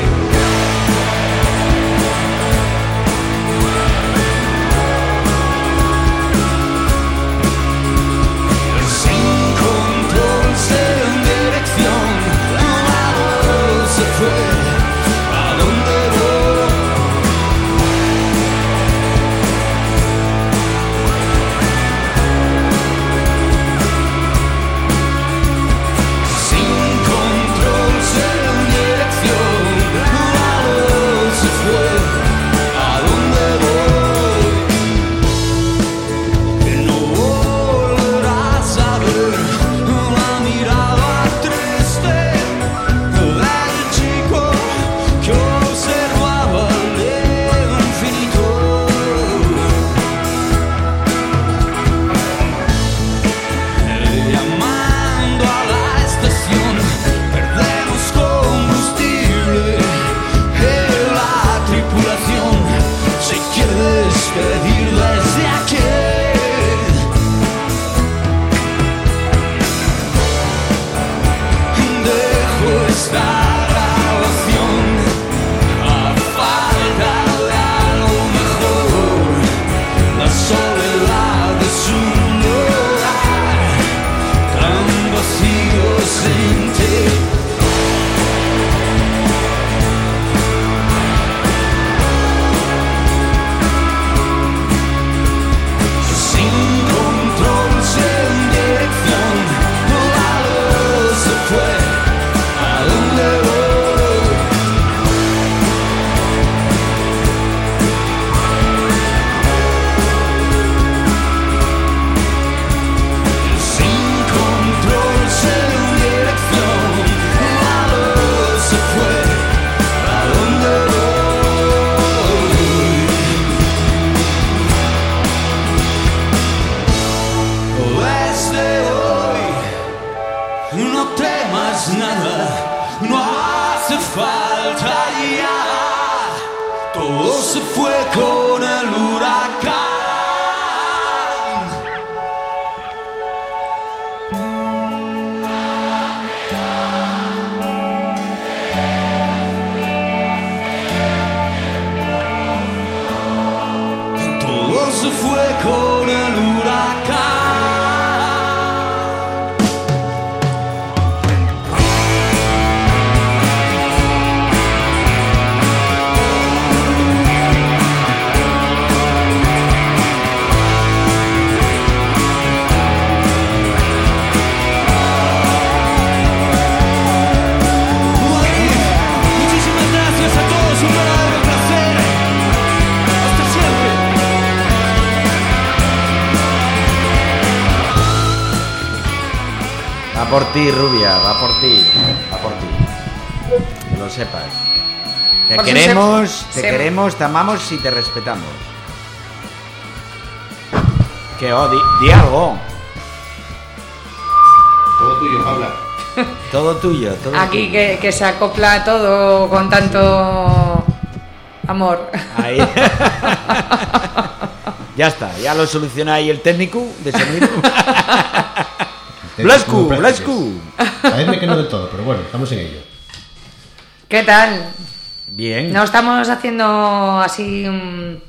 todo es de hoy. No temas nada, no hace falta ya. Todo se fue con el huracán. Todo se fue con el huracán. Va por ti, rubia, va por ti, va por ti. Que lo sepas. Te Por si queremos, se- te se- queremos, te amamos y te respetamos. Que oh, di, di algo. Todo tuyo, Paula. Todo tuyo, todo Aquí tuyo. que, que se acopla todo con tanto amor. Ahí. Ya está, ya lo soluciona ahí el técnico de sonido. Blascu, Blascu. Parece que no del todo, pero bueno, estamos en ello. ¿Qué tal? Bien. No estamos haciendo así un,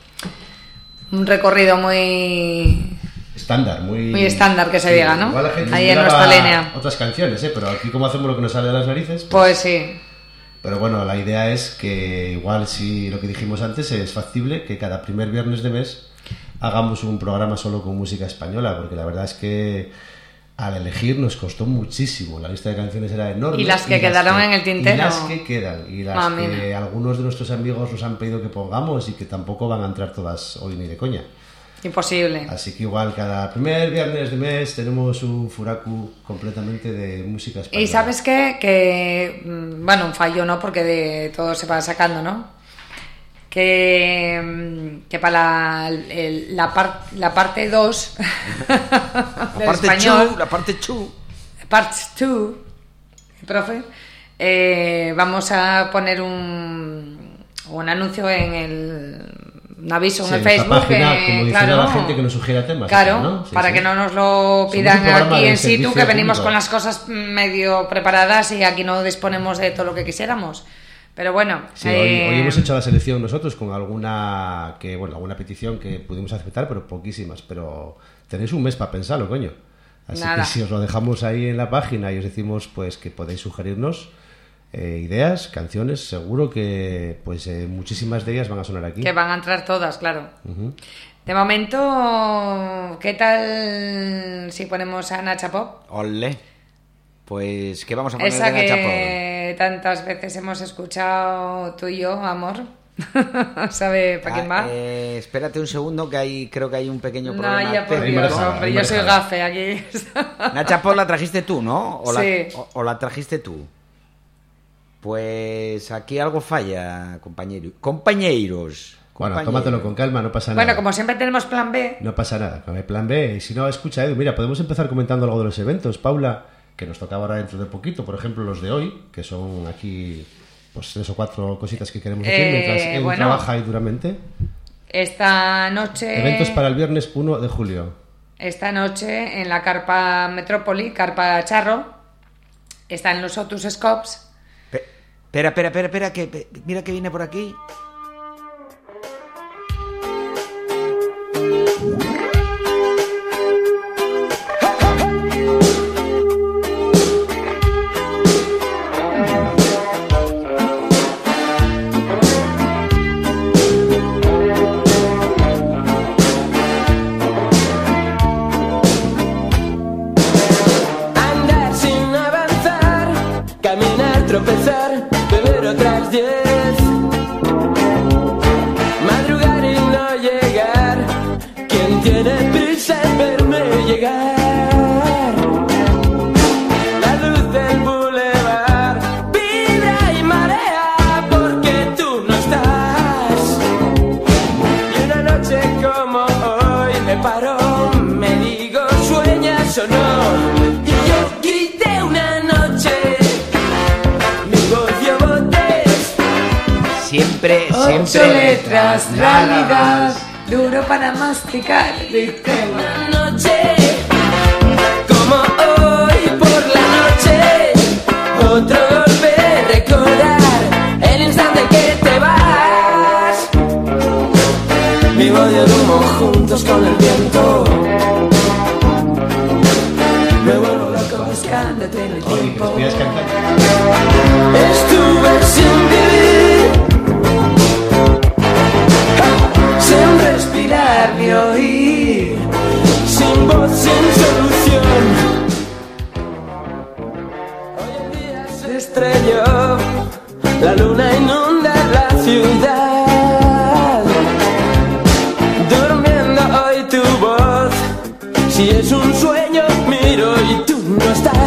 un recorrido muy Estándar, muy... muy estándar que se diga, ¿no? Igual la gente Ahí en esperaba nuestra línea. otras canciones, ¿eh? Pero aquí como hacemos lo que nos sale de las narices... Pues sí. Pero bueno, la idea es que igual si lo que dijimos antes es factible que cada primer viernes de mes hagamos un programa solo con música española, porque la verdad es que al elegir nos costó muchísimo. La lista de canciones era enorme. Y las que quedaron en el tintero. Y las que quedan. Y las Ah, que mira. algunos de nuestros amigos nos han pedido que pongamos y que tampoco van a entrar todas hoy ni de coña. Imposible. Así que igual cada primer viernes de mes tenemos un furaku completamente de música española. Y sabes qué? Que, mm, bueno, un fallo, ¿no? Porque de todo se va sacando, ¿no? Que, mm, que para la, el- la, par- la parte dos La del parte español, chu, la parte chu. part dos, profe, eh, vamos a poner un, un anuncio en el... un aviso Sí, en el en nuestra Facebook, página, que, como diciendo claro, a la gente que nos sugiera temas, claro, ¿no? Sí, para sí. que no nos lo Somos pidan un programa aquí de en situ, servicio que venimos público. con las cosas medio preparadas y aquí no disponemos de todo lo que quisiéramos. Pero bueno, Sí, eh, hoy, hoy hemos hecho la selección nosotros con alguna que bueno alguna petición que pudimos aceptar, pero poquísimas. Pero tenéis un mes para pensarlo, coño. Así Nada. que si os lo dejamos ahí en la página y os decimos pues que podéis sugerirnos eh, ideas, canciones, seguro que pues eh, muchísimas de ellas van a sonar aquí. que van a entrar todas, claro. Ujú. De momento, ¿qué tal si ponemos a Nacha Pop? Ole. Pues, ¿qué vamos a poner Esa de Nacha Pop? que tantas veces hemos escuchado tú y yo, amor. ¿Sabe para quién Ah, va? eh, espérate un segundo que hay, creo que hay un pequeño No, problema. ya por Ahí Dios, marejada, hombre, ahí yo soy marejada. gafe aquí. Nacha Pop la trajiste tú, ¿no? O la, Sí. o, o la trajiste tú. Pues aquí algo falla, compañero. Compañeros. Bueno, compañeros. tómatelo con calma, no pasa nada. Bueno, como siempre tenemos plan B, No pasa nada, con el plan B. Y si no, escucha, Edu, mira, podemos empezar comentando algo de los eventos, Paula, que nos tocaba ahora dentro de poquito. Por ejemplo, los de hoy, que son aquí pues tres o cuatro cositas que queremos decir Eh, mientras él bueno. trabaja ahí duramente. esta noche... Eventos para el viernes uno de julio. Esta noche en la Carpa Metrópoli, Carpa Charro, están los Otus Scopes. Pe- Espera, espera, espera, espera, que pe- mira que viene por aquí. Andar sin avanzar, caminar, tropezar, beber otras diez. Madrugar y no llegar, ¿quién tiene prisa en verme llegar? La luz del bulevar vibra y marea porque tú no estás. Y una noche como hoy me paro, me digo suave. sonó y yo grité una noche. Mi voz llevó tres. Siempre, Ocho siempre letras, realidad, duro para masticar. Grité Una noche como hoy por la noche. Otro golpe, recordar el instante que te vas. Vivo de humo juntos con el viento. Me vuelvo loco buscándote en el Oye, que tiempo. nos pidas cantar. Estuve sin vivir, sin respirar ni oír, sin voz, sin solución. Hoy en día se estrelló, la luna inunda la ciudad. Durmiendo hoy tu voz, si es un sueño miro y tú no estás.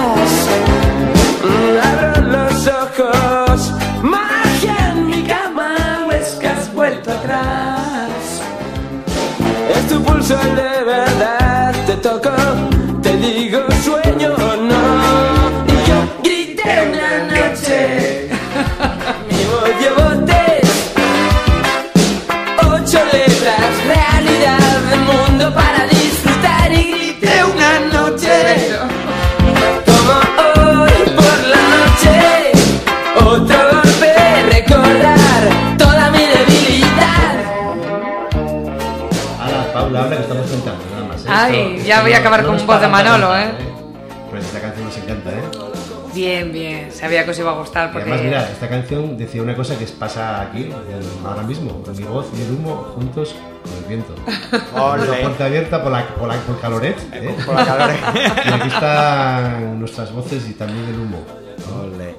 Abro los ojos, magia en mi cama, es que has vuelto atrás. Es tu pulso de verdad, te toco, te digo sueño o no. Y yo grité una noche, mi voz llevó tres, ocho letras, realidad, mundo para disfrutar. Y grité una noche, como hoy por la noche, otro golpe, recordar toda mi debilidad. Habla, Paula, habla que estamos cantando, nada más. ¿eh? Ay, Esto- ya esto voy a acabar con nos voz de pagan para Manolo, cantar, ¿eh? Pues esta canción nos encanta, ¿eh? Bien, bien. Sabía que os iba a gustar Y porque... además, mira, esta canción decía una cosa que pasa aquí, en- ahora mismo. Mi voz y el humo juntos con el viento. Ole. La puerta abierta por, la, por, la, por Caloret. ¿eh? Por la calor. Y aquí están nuestras voces y también el humo. Ole.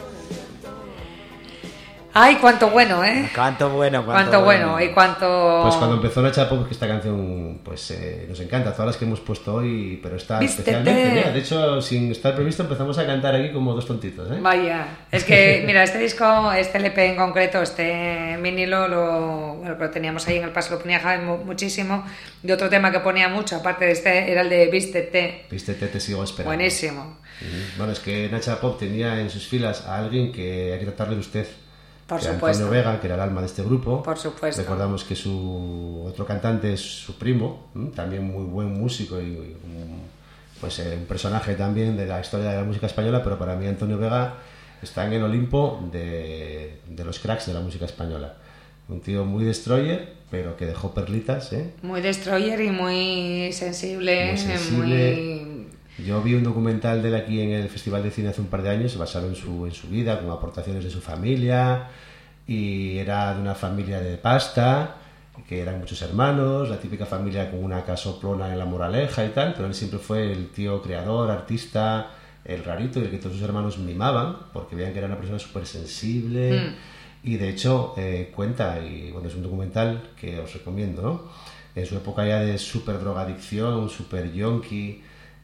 Ay, cuánto bueno, ¿eh? Cuánto bueno, cuánto, Cuánto bueno y cuánto... Pues cuando empezó Nacha Pop, que esta canción pues eh, nos encanta, todas las que hemos puesto hoy, pero está Vístete. especialmente. Mira, de hecho, sin estar previsto, empezamos a cantar aquí como dos tontitos, ¿eh? Vaya, es que, mira, este disco, este L P en concreto, este vinilo, lo, bueno, lo teníamos ahí en el paso, lo ponía Javi mu- muchísimo. Y otro tema que ponía mucho, aparte de este, era el de Vístete. Vístete, te sigo esperando. Buenísimo. Ujú. Bueno, es que Nacha Pop tenía en sus filas a alguien que hay que tratarle de usted. Por que era supuesto. Antonio Vega, que era el alma de este grupo. Por supuesto. Recordamos que su otro cantante es su primo, ¿m? También muy buen músico y, y un, pues, eh, un personaje también de la historia de la música española, pero para mí Antonio Vega está en el Olimpo de, de los cracks de la música española. Un tío muy destroyer, pero que dejó perlitas, ¿eh? Muy destroyer y muy sensible. Muy sensible. muy- Yo vi un documental de él aquí en el Festival de Cine hace un par de años, basado en su, en su vida, con aportaciones de su familia, y era de una familia de pasta, que eran muchos hermanos, la típica familia con una casoplona en La Moraleja y tal, pero él siempre fue el tío creador, artista, el rarito, y el que todos sus hermanos mimaban, porque veían que era una persona súper sensible, Mm. y de hecho eh, cuenta, y bueno, es un documental que os recomiendo, ¿no? En su época ya de súper drogadicción, súper yonki,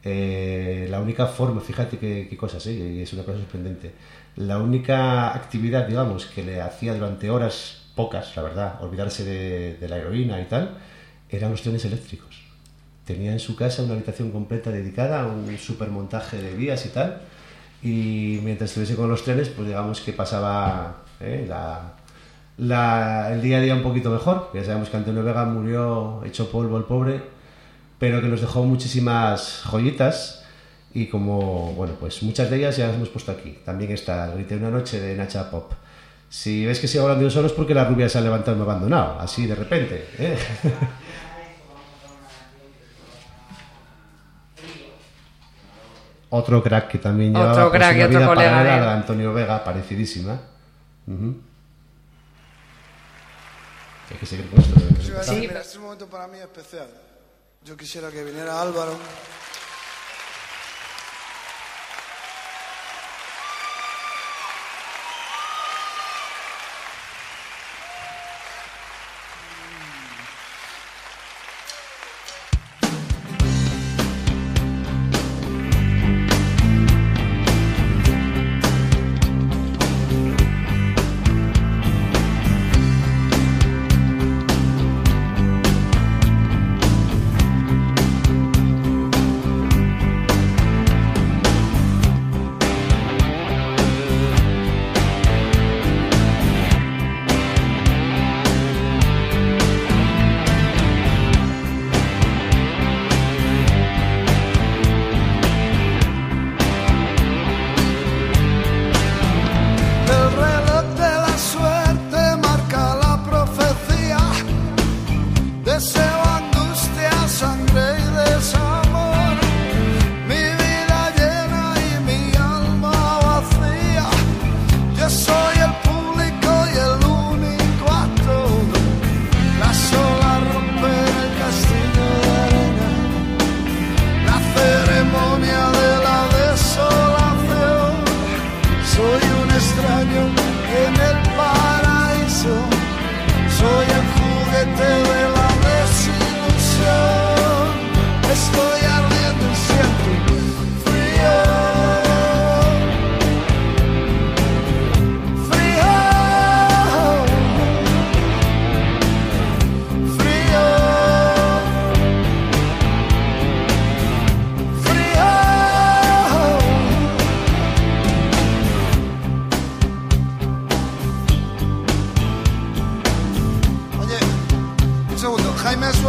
eh, la única forma, fíjate qué, qué cosas, ¿eh? Y es una cosa sorprendente, la única actividad, digamos, que le hacía durante horas, pocas, la verdad, olvidarse de, de la heroína y tal, eran los trenes eléctricos. Tenía en su casa una habitación completa dedicada a un supermontaje de vías y tal, y mientras estuviese con los trenes, pues digamos que pasaba ¿eh? la, la, el día a día un poquito mejor. Ya sabemos que Antonio Vega murió hecho polvo el pobre, pero que nos dejó muchísimas joyitas, y como, bueno, pues muchas de ellas ya las hemos puesto aquí. También está Grité una noche de Nacha Pop. Si ves que sigo hablando yo solo es porque la rubia se ha levantado y me ha abandonado, así de repente, ¿eh? Otro crack que también llevaba Otro pues, crack y una otro vida colega paralela de él. a Antonio Vega, parecidísima. Ujú. Hay que seguir con esto. ¿no? Sí, Sí. mira, este momento para mí es especial. Yo quisiera que viniera Álvaro.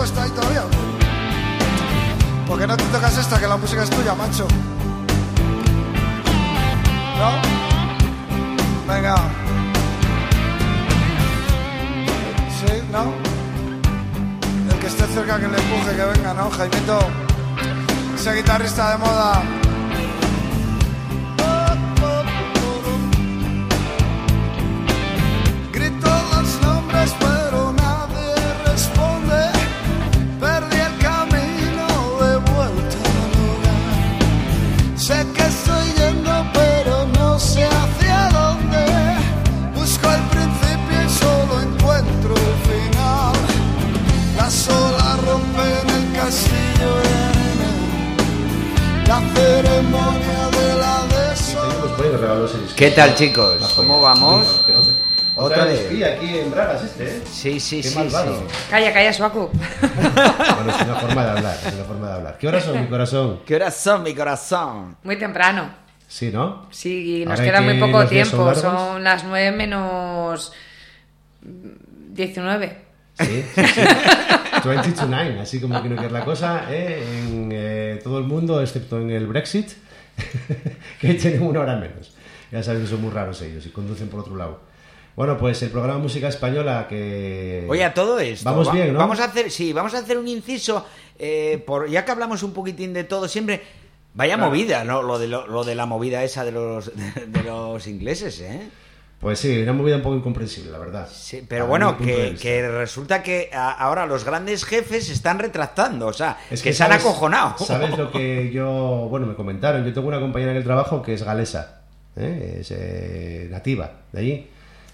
Paco está ahí todavía. ¿Por qué no te tocas esta, que la música es tuya, macho? ¿No? Venga. ¿Sí? ¿No? El que esté cerca que le empuje, que venga, ¿no? Jaimito, ese guitarrista de moda. Grito los nombres, pero nadie responde. Perdí el camino de vuelta al hogar. Sé que estoy yendo, pero no sé hacia dónde. Busco el principio y solo encuentro el final. Las olas rompen el castillo de arena. La ceremonia de la desolación. ¿Qué tal, chicos? ¿Cómo vamos? Otra vez espía aquí en Bragas este, ¿eh? Sí, sí, Qué sí, malvado. sí. Calla, calla, Suaku. Bueno, es una forma de hablar, es una forma de hablar. ¿Qué horas son, mi corazón? ¿Qué horas son, mi corazón? Muy temprano. Sí, ¿no? Sí, nos Ahora queda que muy poco los días son tiempo. largos. Son las nueve menos diecinueve. Sí, sí, sí. veinte to nueve, así como que no quiere la cosa, ¿eh? En eh, todo el mundo, excepto en el Brexit, que tienen una hora menos. Ya sabes que son muy raros ellos y conducen por otro lado. Bueno, pues el programa Música Española que... Oye, a todo esto... Vamos va- bien, ¿no? Vamos a hacer, sí, vamos a hacer un inciso, eh, por, ya que hablamos un poquitín de todo, siempre... Vaya Claro. movida, ¿no? Lo de, lo, lo de la movida esa de los, de, de los ingleses, ¿eh? Pues sí, una movida un poco incomprensible, la verdad. Sí, pero A bueno, mi punto de que, vista. que resulta que a- ahora los grandes jefes se están retractando, o sea, Es que, se han sabes- acojonado. ¿Sabes lo que yo... Bueno, me comentaron, yo tengo una compañera en el trabajo que es galesa, ¿eh? Es eh, nativa de allí,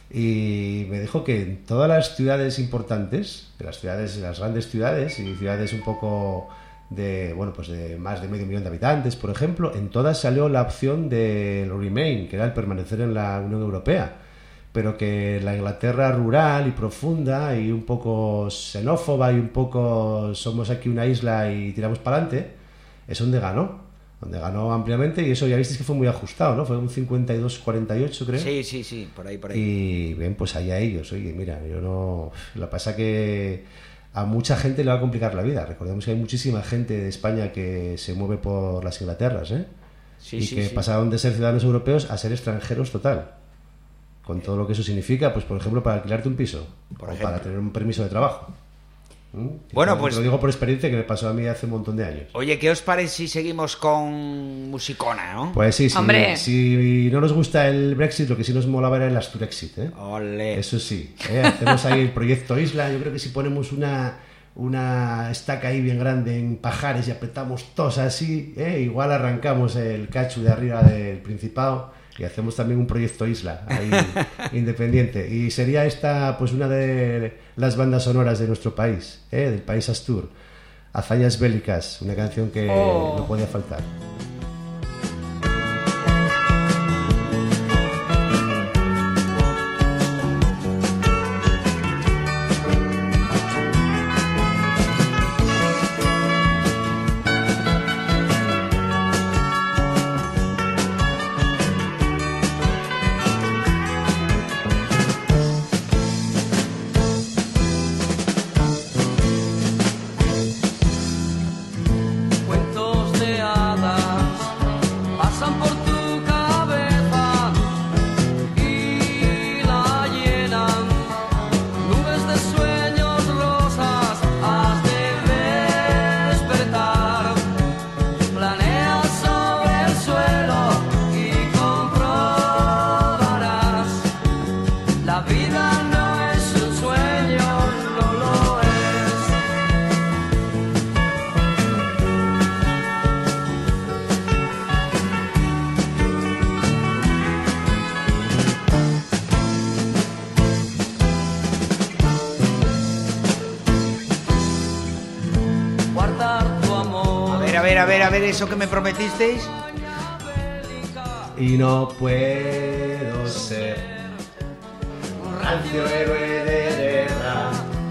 y me dijo que en todas las ciudades importantes, de las ciudades, las grandes ciudades y ciudades un poco de, bueno, pues de más de medio millón de habitantes, por ejemplo, en todas salió la opción del Remain, que era el permanecer en la Unión Europea, pero que la Inglaterra rural y profunda y un poco xenófoba y un poco somos aquí una isla y tiramos para adelante, es donde ganó, donde ganó ampliamente, y eso ya visteis que fue muy ajustado, ¿no? Fue un cincuenta y dos cuarenta y ocho, creo. Sí, sí, sí, por ahí, por ahí. Y bien, pues allá ellos, oye, mira, yo no... Lo que pasa que a mucha gente le va a complicar la vida. Recordemos que hay muchísima gente de España que se mueve por las Inglaterras, ¿eh? Sí, y sí, que sí. pasaron de ser ciudadanos europeos a ser extranjeros total. Con todo lo que eso significa, pues por ejemplo, para alquilarte un piso. Por o ejemplo. para tener un permiso de trabajo. ¿Mm? Bueno, Te pues- lo digo por experiencia que me pasó a mí hace un montón de años. Oye, ¿qué os parece si seguimos con musicona, no? Pues sí, sí, Hombre. si no nos gusta el Brexit, lo que sí nos molaba era el Asturexit, ¿eh? Ole. Eso sí, ¿eh? Hacemos ahí el proyecto Isla. Yo creo que si ponemos una, una estaca ahí bien grande en Pajares y apretamos todos así, ¿eh? Igual arrancamos el cacho de arriba del Principado y hacemos también un proyecto Isla ahí, independiente. Y sería esta pues una de las bandas sonoras de nuestro país, ¿eh? Del país Astur. Hazañas bélicas, una canción que Oh. no podía faltar. Cuentos de hadas pasan por tu cabeza y la llenan. Nubes de sueños rosas has de despertar. Planeas sobre el suelo y comprobarás. La vida no es un sueño, no lo es. Guardar tu amor. A ver, a ver, a ver, a ver, eso que me prometisteis. Y no puedo ser un rancio héroe de guerra.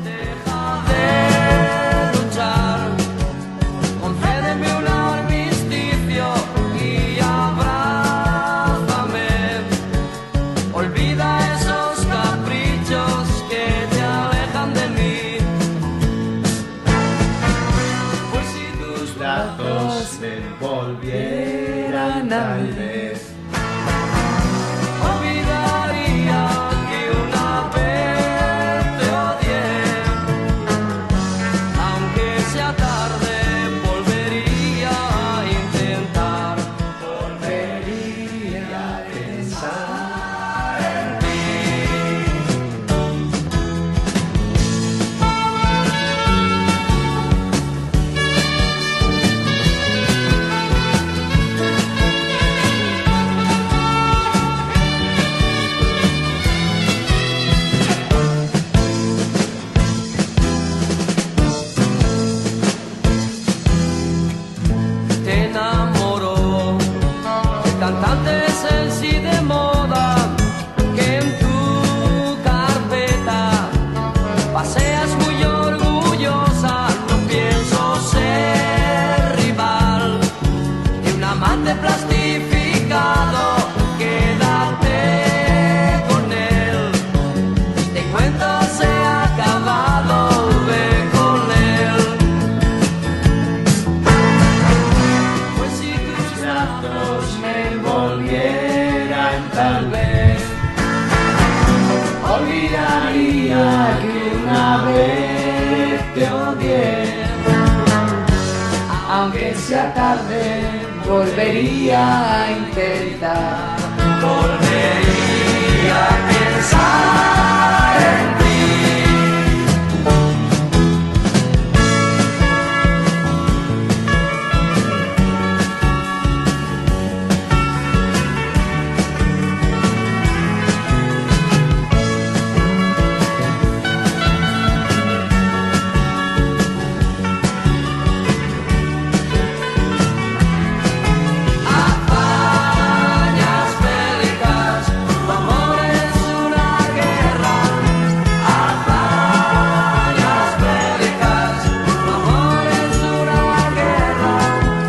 De luchar, concédeme un armisticio y abrázame. Olvida esos caprichos que te alejan de mí. volvieran tal vez. Olvidaría que una vez te odié, aunque sea tarde, volvería a intentar, volvería a pensar en ti. Te enamoró el cantante sexy de moda que en tu carpeta paseas muy orgullosa. No pienso ser rival de un amante plastificado. Quédate con él, este cuento se ha acabado. Ve con él. Pues si tus brazos me Volvieran tal vez. Olvidaría que una vez te odié, Aunque sea tarde, volvería a intentar. volvería a pensar en ti. Hazañas bélicas, tu amor es una guerra. Hazañas bélicas, tu amor es una guerra.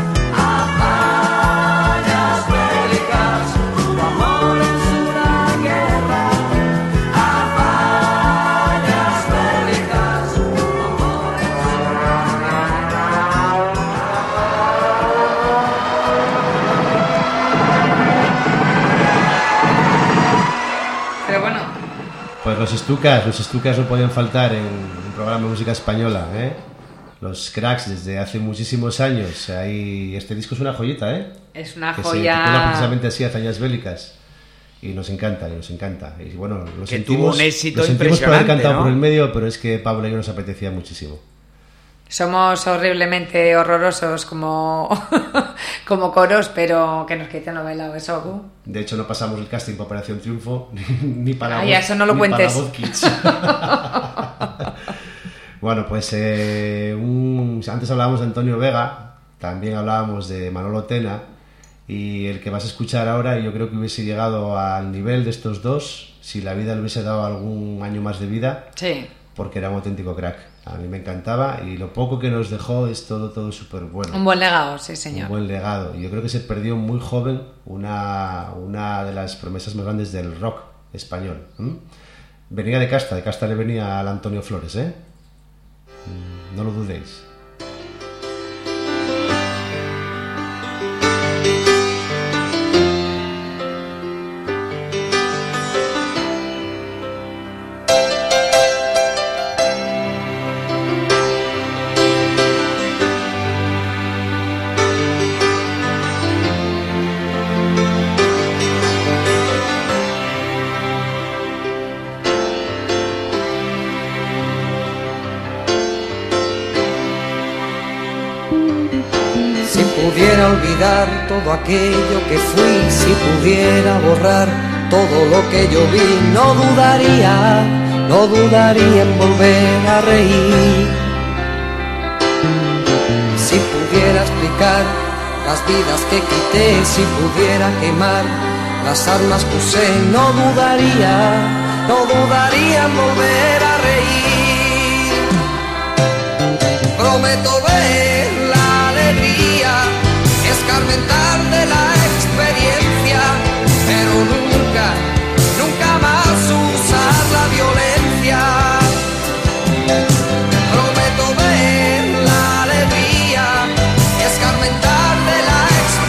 Hazañas bélicas, tu amor es una guerra. Hazañas bélicas, tu amor es Pero bueno, Pues los Stukas, los Stukas no podían faltar en un programa de música española, ¿eh? Los Cracks desde hace muchísimos años. Ahí, este disco es una joyita, ¿eh? es una Que se titula joya. precisamente así, Hazañas Bélicas. Y nos encanta, y nos encanta. Y bueno, lo Que sentimos, tuvo un éxito lo sentimos por haber impresionante, cantado ¿no? por el medio, pero es que Pablo y yo nos apetecía muchísimo. Somos horriblemente horrorosos como, como coros, pero que nos quiten lo bailado, eso. uh. De hecho, no pasamos el casting para Operación Triunfo, ni, ni para Ay, Voz- eso no lo ni cuentes. para Voz Kids. Bueno, pues eh, un- antes hablábamos de Antonio Vega, también hablábamos de Manolo Tena, y el que vas a escuchar ahora yo creo que hubiese llegado al nivel de estos dos si la vida le hubiese dado algún año más de vida, Sí. porque era un auténtico crack. A mí me encantaba y lo poco que nos dejó es todo, todo súper bueno. Un buen legado, sí, señor. Un buen legado. Y yo creo que se perdió muy joven una, una de las promesas más grandes del rock español. ¿m? Venía de casta, de casta le venía al Antonio Flores, ¿eh? Mm, No lo dudéis. Si pudiera olvidar todo aquello que fui, si pudiera borrar todo lo que yo vi, no dudaría, no dudaría en volver a reír. Si pudiera explicar las vidas que quité, si pudiera quemar las armas que usé, no dudaría, no dudaría en volver a reír. Prometo ver la alegría, escarmentar de la experiencia, pero nunca, nunca más usar la violencia. Prometo ver la alegría, escarmentar de la experiencia,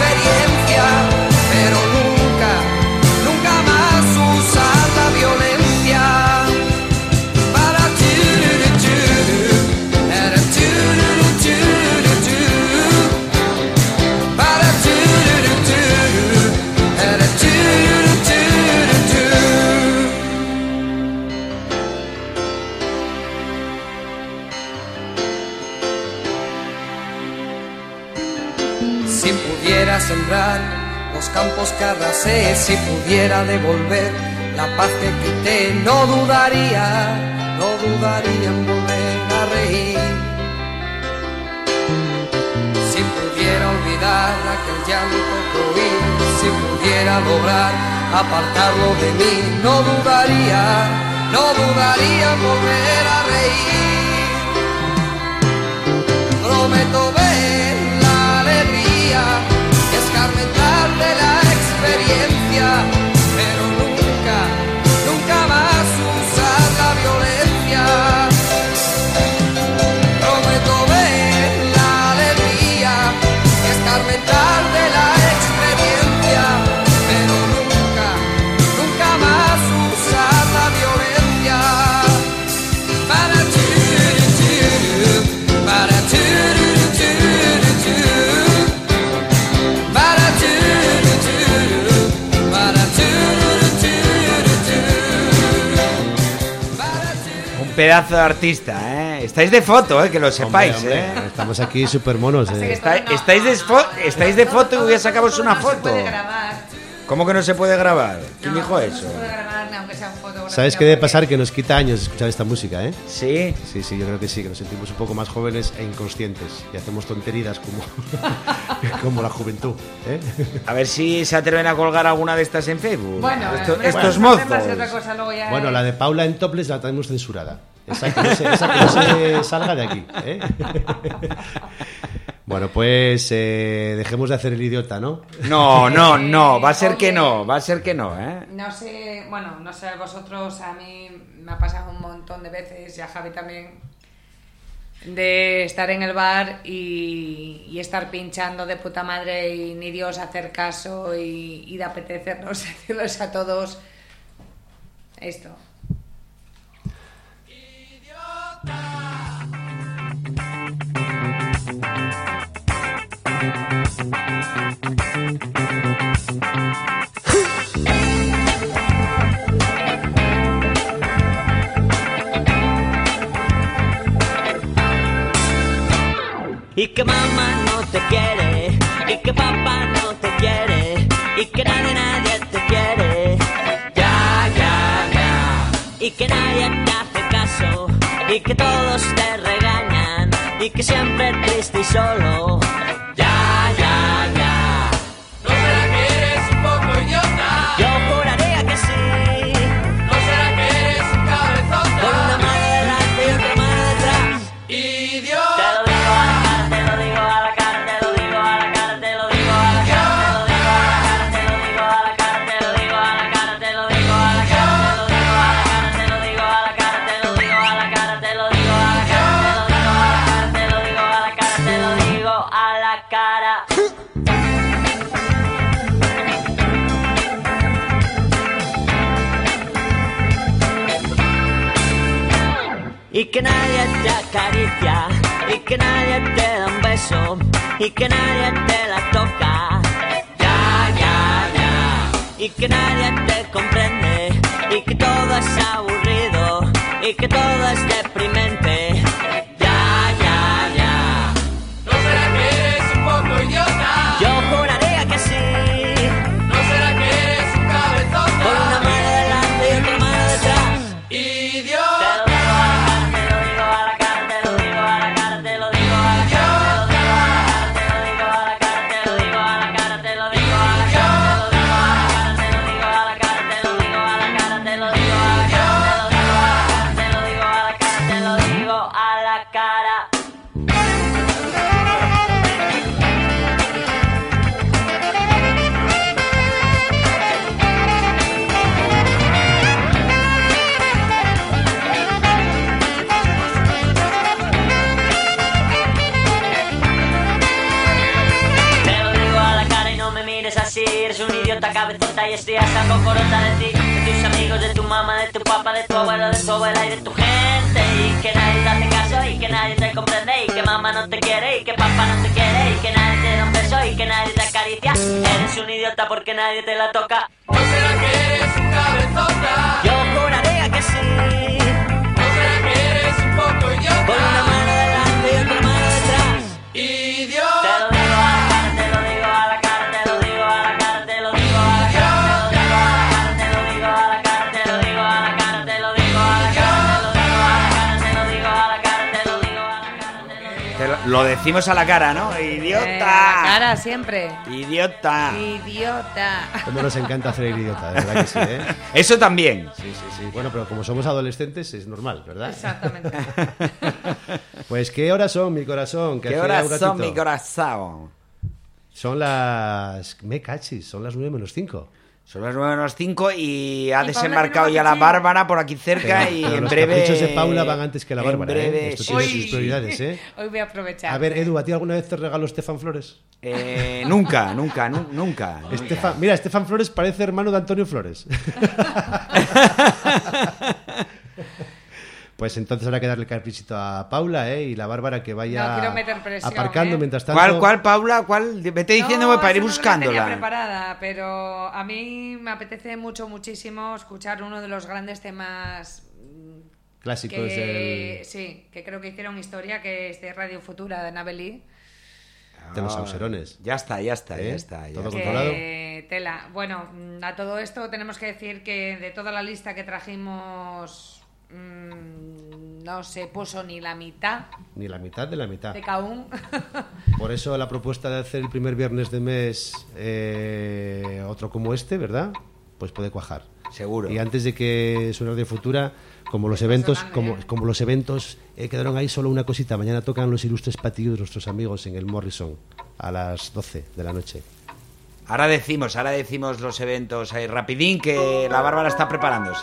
pudiera sembrar los campos que arrasé, si pudiera devolver la paz que quité, no dudaría, no dudaría en volver a reír. Si pudiera olvidar aquel llanto que oí, si pudiera lograr apartarlo de mí, no dudaría, no dudaría en volver a reír. Prometo ver la alegría y escarmentar de la experiencia, pero nunca, nunca más usar la violencia. Prometo ver la alegría y escarmentar de la experiencia, pero nunca, nunca más usar la violencia. Para churu, churu, para churu, churu, churu, para churu, churu, para churu, churu, churu, para churu. Un pedazo de artista, ¿eh? Estáis de foto, ¿eh? Que lo sepáis, Hombre, hombre, ¿eh? Estamos aquí súper monos. Eh. Está- estáis, de fo- estáis de foto y voy a sacaros una foto. ¿Cómo que no se puede grabar? ¿Quién dijo eso? Aunque sea fotografía. ¿Sabes qué debe pasar? Que nos quita años escuchar esta música, ¿eh? Sí. Sí, sí, yo creo que sí, que nos sentimos un poco más jóvenes e inconscientes y hacemos tonterías como, como la juventud, ¿eh? A ver si se atreven a colgar alguna de estas en Facebook. Bueno, Esto- hombre, estos pues, mozos. hacemos otra cosa, luego ya, Bueno, eh. la de Paula en topless la tenemos censurada. Esa que no se, esa que no se salga de aquí, ¿eh? Bueno, pues eh, dejemos de hacer el idiota, ¿no? No, no, no, va a ser que no, va a ser que no, ¿eh? No sé, bueno, no sé vosotros, a mí me ha pasado un montón de veces, y a Javi también, de estar en el bar y, y estar pinchando de puta madre y ni Dios hacer caso y, y de apetecernos decirles a todos esto. Y que mamá no te quiere, y que papá no te quiere, y que nadie, nadie te quiere. Ya, ya, ya. Y que nadie te hace caso, y que todos te regañan, y que siempre triste y solo. Ya, ya, ya. ¿No será que eres un poco idiota? Yo juraría que sí. ¿No será que eres un cabezota? Con una mano delante y otra mano detrás. ¡Idiota! Te lo digo a la cara, te lo digo a la cara, te lo digo a la cara, te lo digo a la cara, te lo digo a la cara, te lo digo a la cara, te lo digo a la cara, te lo digo a la cara, te lo digo a la cara, te lo digo a la cara, te lo digo a la cara, te lo digo a la cara, te lo digo a la cara, te lo digo a la cara. Y que nadie te acaricia, y que nadie te da un beso, y que nadie te la toca. Ya, ya, ya. Y que nadie te comprende, y que todo es aburrido, y que todo es deprimente. Ya, ya, ya. ¿No será que eres un poco idiota? Yo juraría que sí. ¿No será que eres un cabezota? Con una mano delante y otra mano detrás. ¡Idiota! Te lo digo a la cara, te lo digo a la cara, te lo digo a la cara, te lo digo a la cara, te lo digo a la cara, te lo digo a la cara, te lo digo a la cara, te lo digo a la cara, te lo digo a la cara, te lo digo a la cara, te lo digo a la cara. Te lo digo a la cara y no me mires así. Eres un idiota cabezota y estoy hasta cocorota de ti, de tus amigos, de tu mamá, de tu papá, de tu abuelo, de tu abuela y de tu gente. Y que nadie te hace caso y que nadie te comprende, y que mamá no te quiere y que papá no te quiere, y que nadie te da un beso y que nadie te acaricia. Eres un idiota porque nadie te la toca. ¿No será que eres un cabezota? Yo juraría que sí. ¿No será que eres un poco idiota? Con una mano delante y otra mano detrás. ¡Idiota! Te lo digo a la cara, te lo digo a Lo decimos a la cara, ¿no? Eh, ¡Idiota! a la cara siempre. ¡Idiota! Idiota. Cómo nos encanta hacer el idiota, de verdad que sí, ¿eh? Eso también. Sí, sí, sí. Bueno, pero como somos adolescentes es normal, ¿verdad? Exactamente. Pues, ¿qué horas son, mi corazón? Que ¿Qué hacía horas un son, ratito. mi corazón? Son las... Me cachis, son las nueve menos cinco. Son las nueve menos cinco y ha Y desembarcado Paula ya la tiene una Bárbara por aquí cerca Pero- y pero en los breve... caprichos de Paula van antes que la en Bárbara, breve, ¿eh? Esto sí. tiene sus prioridades, ¿eh? Hoy voy a aprovechar. A ver, Edu, ¿a ti alguna vez te regaló Estefan Flores? Eh, nunca, nunca, nu- nunca. Estefan, mira, Estefan Flores parece hermano de Antonio Flores. Pues entonces habrá que darle caprichito a Paula, ¿eh? Y la Bárbara que vaya No quiero meter presión, aparcando ¿eh? mientras tanto. ¿Cuál, cuál, Paula? ¿Cuál? Vete diciéndome No, para ir esa no me la buscándola. tenía preparada, pero a mí me apetece mucho, muchísimo escuchar uno de los grandes temas mm, Clásicos que, del- sí, que creo que hicieron historia, que es de Radio Futura, de Nabelí. de los auserones. Ya está, ya está, ¿Eh? ya está. ya Todo está. controlado. Que tela. Bueno, mm, a todo esto tenemos que decir que de toda la lista que trajimos mm, no se puso ni la mitad Ni la mitad de la mitad. de Kaun. Por eso la propuesta de hacer el primer viernes de mes eh, otro como este, ¿verdad? Pues puede cuajar. Seguro. Y antes de que suene de Futura, como los eventos, como, como los eventos eh, quedaron ahí solo una cosita. Mañana tocan los ilustres patillos, nuestros amigos en el Morrison a las doce de la noche. Ahora decimos, ahora decimos los eventos ahí rapidín que la Bárbara está preparándose.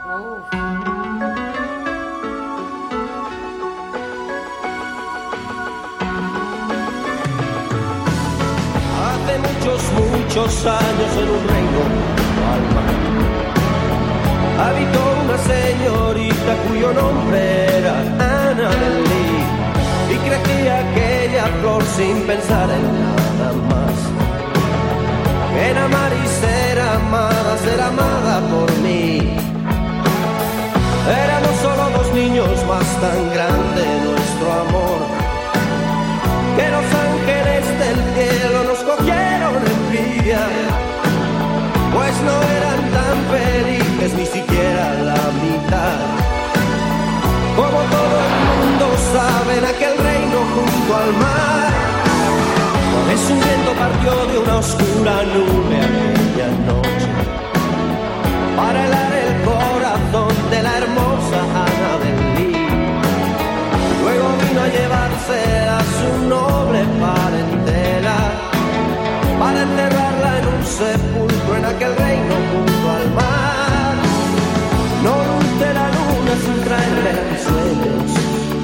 Hace muchos, muchos años en un reino al mar habitó una señorita cuyo nombre era Annabelle y crecía aquella flor sin pensar en nada más que en amar y ser amada, ser amada por mí. Éramos solo dos niños, más tan grande nuestro amor que los ángeles del cielo nos cogieron envidia, pues no eran tan felices ni siquiera la mitad. Como todo el mundo sabe, en aquel reino junto al mar, es un viento partió de una oscura nube aquella noche para helar el corazón de la hermosa Annabelle. Luego vino a llevarse a su noble parentela para enterrarla en un sepulcro en aquel reino junto al mar. No luce la luna sin traerle mis sueños,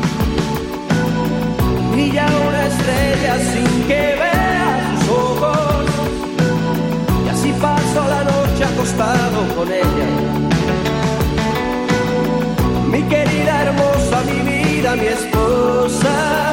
brilla una estrella sin que vea sus ojos, y así paso la noche acostado con ella. Mi querida hermosa, mi vida, mi esposa.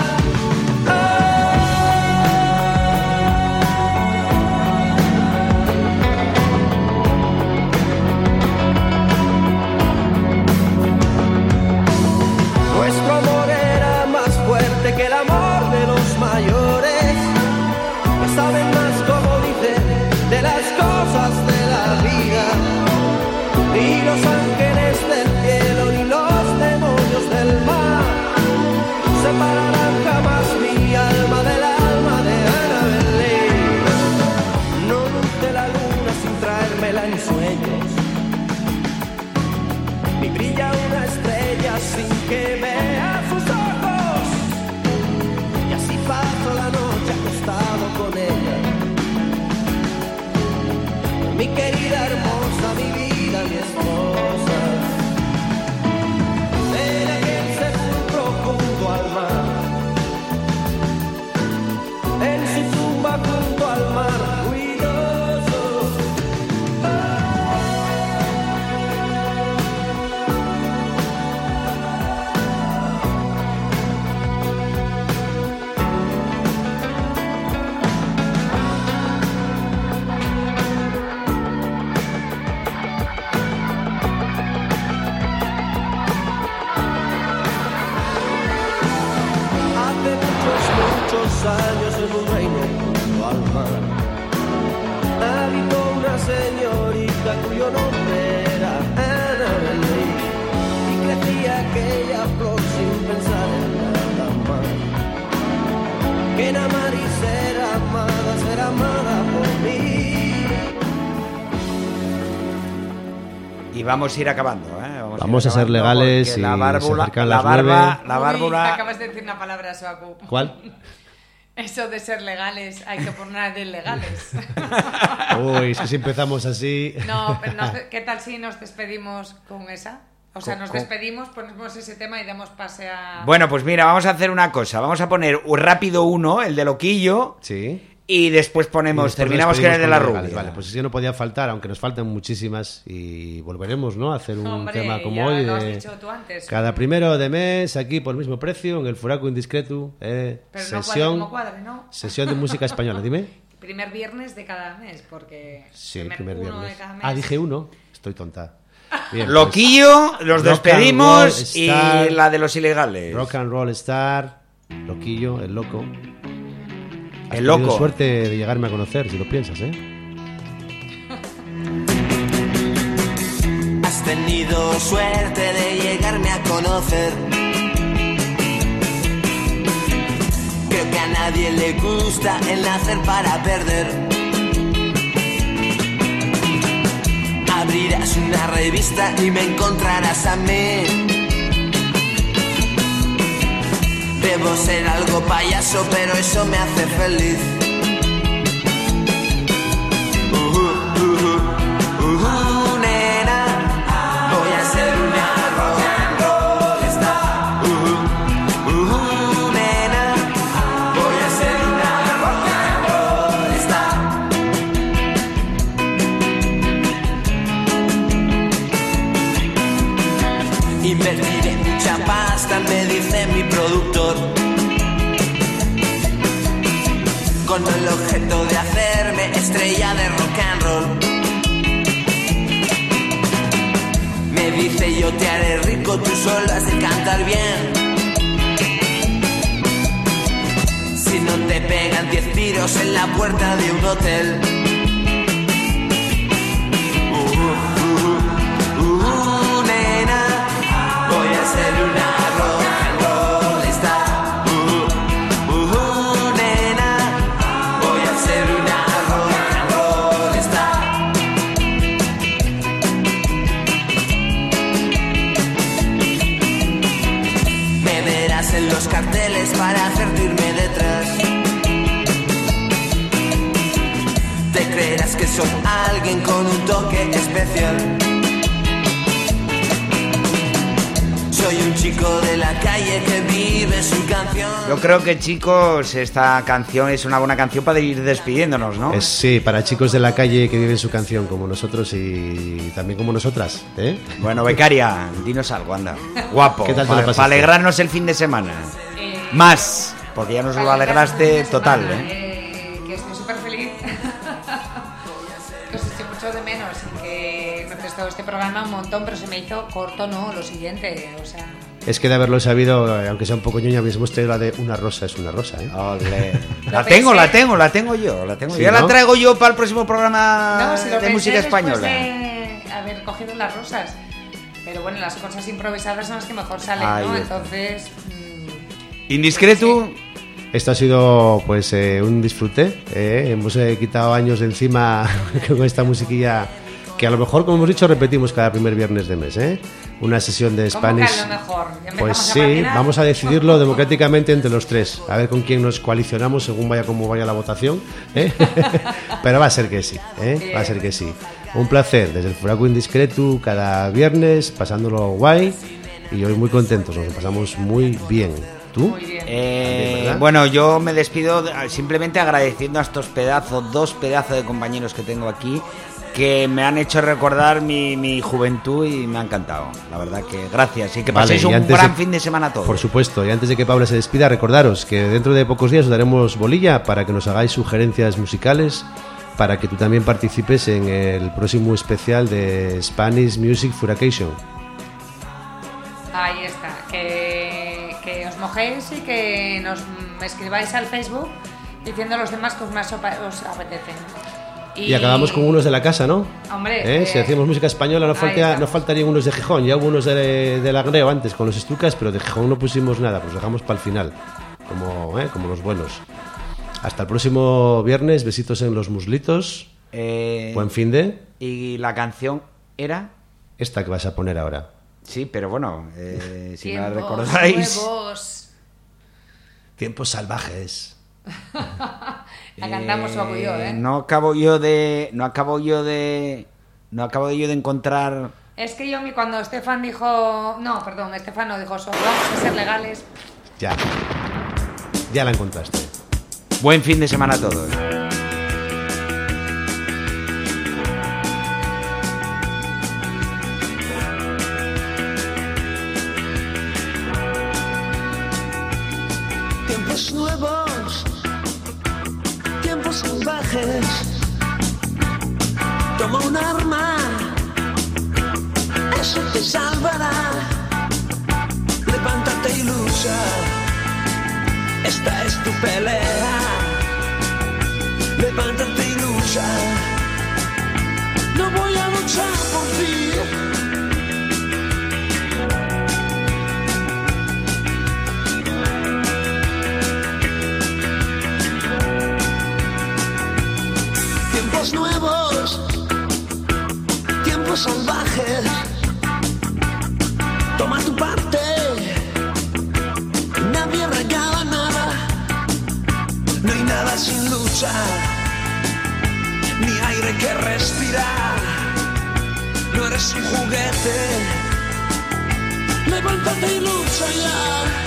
Nuestro amor era más fuerte que el amor de los mayores, que saben más, como dicen, de las cosas de la vida. Ni los ángeles del cielo ni los demonios del mar separarán jamás mi alma del alma de Annabelle. No luce la luna sin traérmela en sueños, ni brilla una estrella sin que vea sus ojos, y así paso la noche acostado con ella. Mi querida hermosa, mi vida, mi esposa. En aquel sepulcro junto al mar, en su tumba junto al mar, ruidoso. Hace muchos, muchos años en un reino junto al mar habitó una señorita cuyo nombre era Annabelle y crecía aquella flor sin pensar en nada más vamos a ir acabando, ¿eh? Vamos, Vamos a, a ser legales porque y la bárbula, se acercan la las barba, nueve. la bárbula. Uy, acabas de decir una palabra, Suaku. ¿Cuál? Eso de ser legales, hay que poner de legales. Uy, es que si empezamos así... No, pero no, ¿qué tal si nos despedimos con esa? O sea, Con- nos con- despedimos, ponemos ese tema y damos pase a... Bueno, pues mira, vamos a hacer una cosa. Vamos a poner un rápido uno, el de Loquillo. Sí. Y después ponemos, Y después terminamos con despedimos el de la los rubia. legales. Vale, pues es que no podía faltar, aunque nos faltan muchísimas y volveremos, ¿no? A hacer un Hombre, tema como ya hoy lo has de dicho tú antes. cada primero de mes aquí por el mismo precio en el Furaco Indiscreto, eh, Pero no cuadre sesión como cuadre, ¿no? sesión de música española. Dime. Primer viernes de cada mes, porque... Sí, el primer uno viernes. de cada mes. Ah, dije uno. Estoy tonta. Bien, Loquillo, pues, los Rock and despedimos Roll y Star, la de los ilegales. Rock and Roll Star, Loquillo, el loco. Has El tenido loco. suerte de llegarme a conocer, si lo piensas, ¿eh? Has tenido suerte de llegarme a conocer. Creo que a nadie le gusta el nacer para perder. Abrirás una revista y me encontrarás a mí. Debo ser algo payaso, pero eso me hace feliz. Uh, uh, uh, uh, nena, voy a ser una rock and roll star. Uh, uh, uh, nena, voy a ser una rock and roll star. Invertiré mucha pasta, me dice mi productor, con el objeto de hacerme estrella de rock and roll. Me dice yo te haré rico, tú solo has de cantar bien. Si no te pegan diez tiros en la puerta de un hotel. Uh, uh, uh, uh, nena, voy a ser una rock and roll star. Uh, uh, uh, nena, voy a ser una rock and roll star. Me verás en los carteles para hacerte irme detrás. Te creerás que soy alguien con un toque especial. Soy un chico de la calle que vive su canción. Yo creo que, chicos, esta canción es una buena canción para ir despidiéndonos, ¿no? Es, sí, para chicos de la calle que viven su canción como nosotros y también como nosotras, ¿eh? Bueno, becaria, dinos algo, anda. Guapo, ¿Qué tal te lo para pasaste? alegrarnos el fin de semana. Eh, Más, porque ya nos lo para alegraste esta total, semana, ¿eh? eh, que estoy súper feliz. Que os eché mucho de menos y que me prestó este programa un montón, pero se me hizo corto, ¿no? Lo siguiente, o sea... Es que de haberlo sabido, aunque sea un poco ñoña, hubiésemos traído la de una rosa es una rosa, ¿eh? Olé. Lo La tengo, pensé. la tengo, la tengo yo, la tengo Sí, yo. Ya ¿no? la traigo yo para el próximo programa No, si lo de pensé música después española. de haber cogido las rosas. Pero bueno, las cosas improvisadas son las que mejor salen, Ahí ¿no? está. Entonces... mm, Indiscreto, Esto ha sido pues eh, un disfrute, ¿eh? Hemos eh, quitado años de encima con esta musiquilla que a lo mejor, como hemos dicho, repetimos cada primer viernes de mes, ¿eh? Una sesión de ¿cómo que Spanish. a lo mejor? ¿Ya empezamos Pues a sí, patinar? vamos a decidirlo democráticamente entre los tres. A ver con quién nos coalicionamos según vaya como vaya la votación, ¿eh? Pero va a ser que sí, ¿eh? Va a ser que sí. Un placer desde el Furaco Indiscreto cada viernes, pasándolo guay y hoy muy contentos, nos lo pasamos muy bien. ¿Tú? Muy bien. Eh, También, ¿verdad? bueno, yo me despido simplemente agradeciendo a estos pedazos, dos pedazos de compañeros que tengo aquí, que me han hecho recordar mi, mi juventud y me ha encantado. La verdad que gracias y que Vale, paséis y un antes gran de- fin de semana a todos. Por supuesto, y antes de que Paula se despida, recordaros que dentro de pocos días os daremos bolilla para que nos hagáis sugerencias musicales, para que tú también participes en el próximo especial de Spanish Music Furacation. Ahí está, que, que os mojéis y que nos me escribáis al Facebook diciendo los temas que os más opa- os apetecen. Y, acabamos con unos de la casa, ¿no? Hombre, ¿Eh? eh, Si hacemos música española no, ahí falta, está. no faltarían unos de Gijón. Ya hubo unos de, de Langreo antes con los Estucas, pero de Gijón no pusimos nada, pues los dejamos para el final, como, ¿eh? como los buenos. Hasta el próximo viernes, besitos en los muslitos. Eh, Buen fin de... Y la canción era... esta que vas a poner ahora. Sí, pero bueno, eh, si me la Tiempos recordáis... nuevos. Tiempos salvajes. La cantamos Paco y yo, ¿eh? No acabo yo de... No acabo yo de... No acabo yo de encontrar... Es que yo, mi- cuando Estefan dijo... No, perdón, Estefan no dijo, "So- vamos a ser legales". Ya. Ya la encontraste. Buen fin de semana a todos. Tiempos nuevos, tiempos salvajes. Toma un arma, eso te salvará. Levántate y lucha, esta es tu pelea. Levántate y lucha, no voy a luchar por ti. Tiempos nuevos, tiempos salvajes. Toma tu parte, nadie regala nada. No hay nada sin lucha, ni aire que respirar. No eres un juguete, levántate y lucha ya.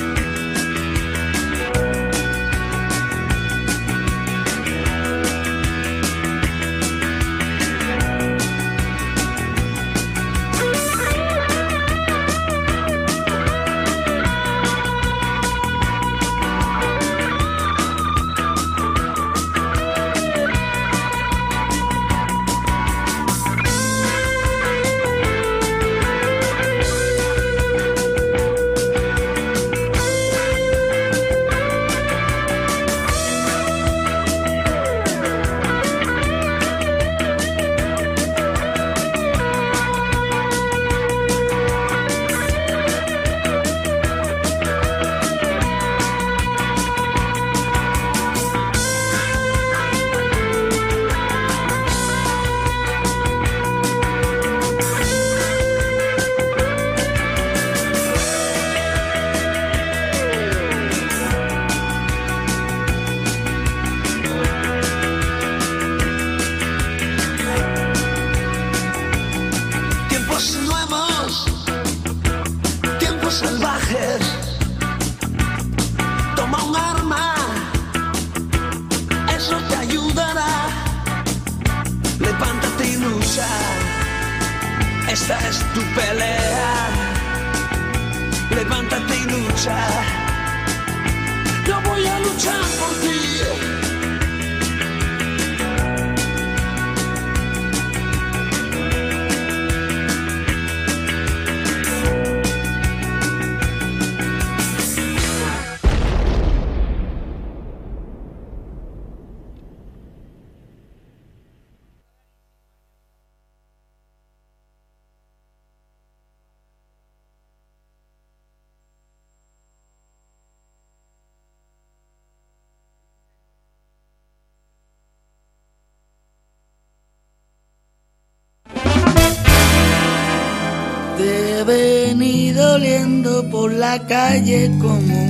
Tiempos nuevos, tiempos salvajes. Toma un arma, eso te ayudará. Levántate y lucha, esta es tu pelea. Levántate y lucha, yo voy a luchar por ti. Te he venido oliendo por la calle como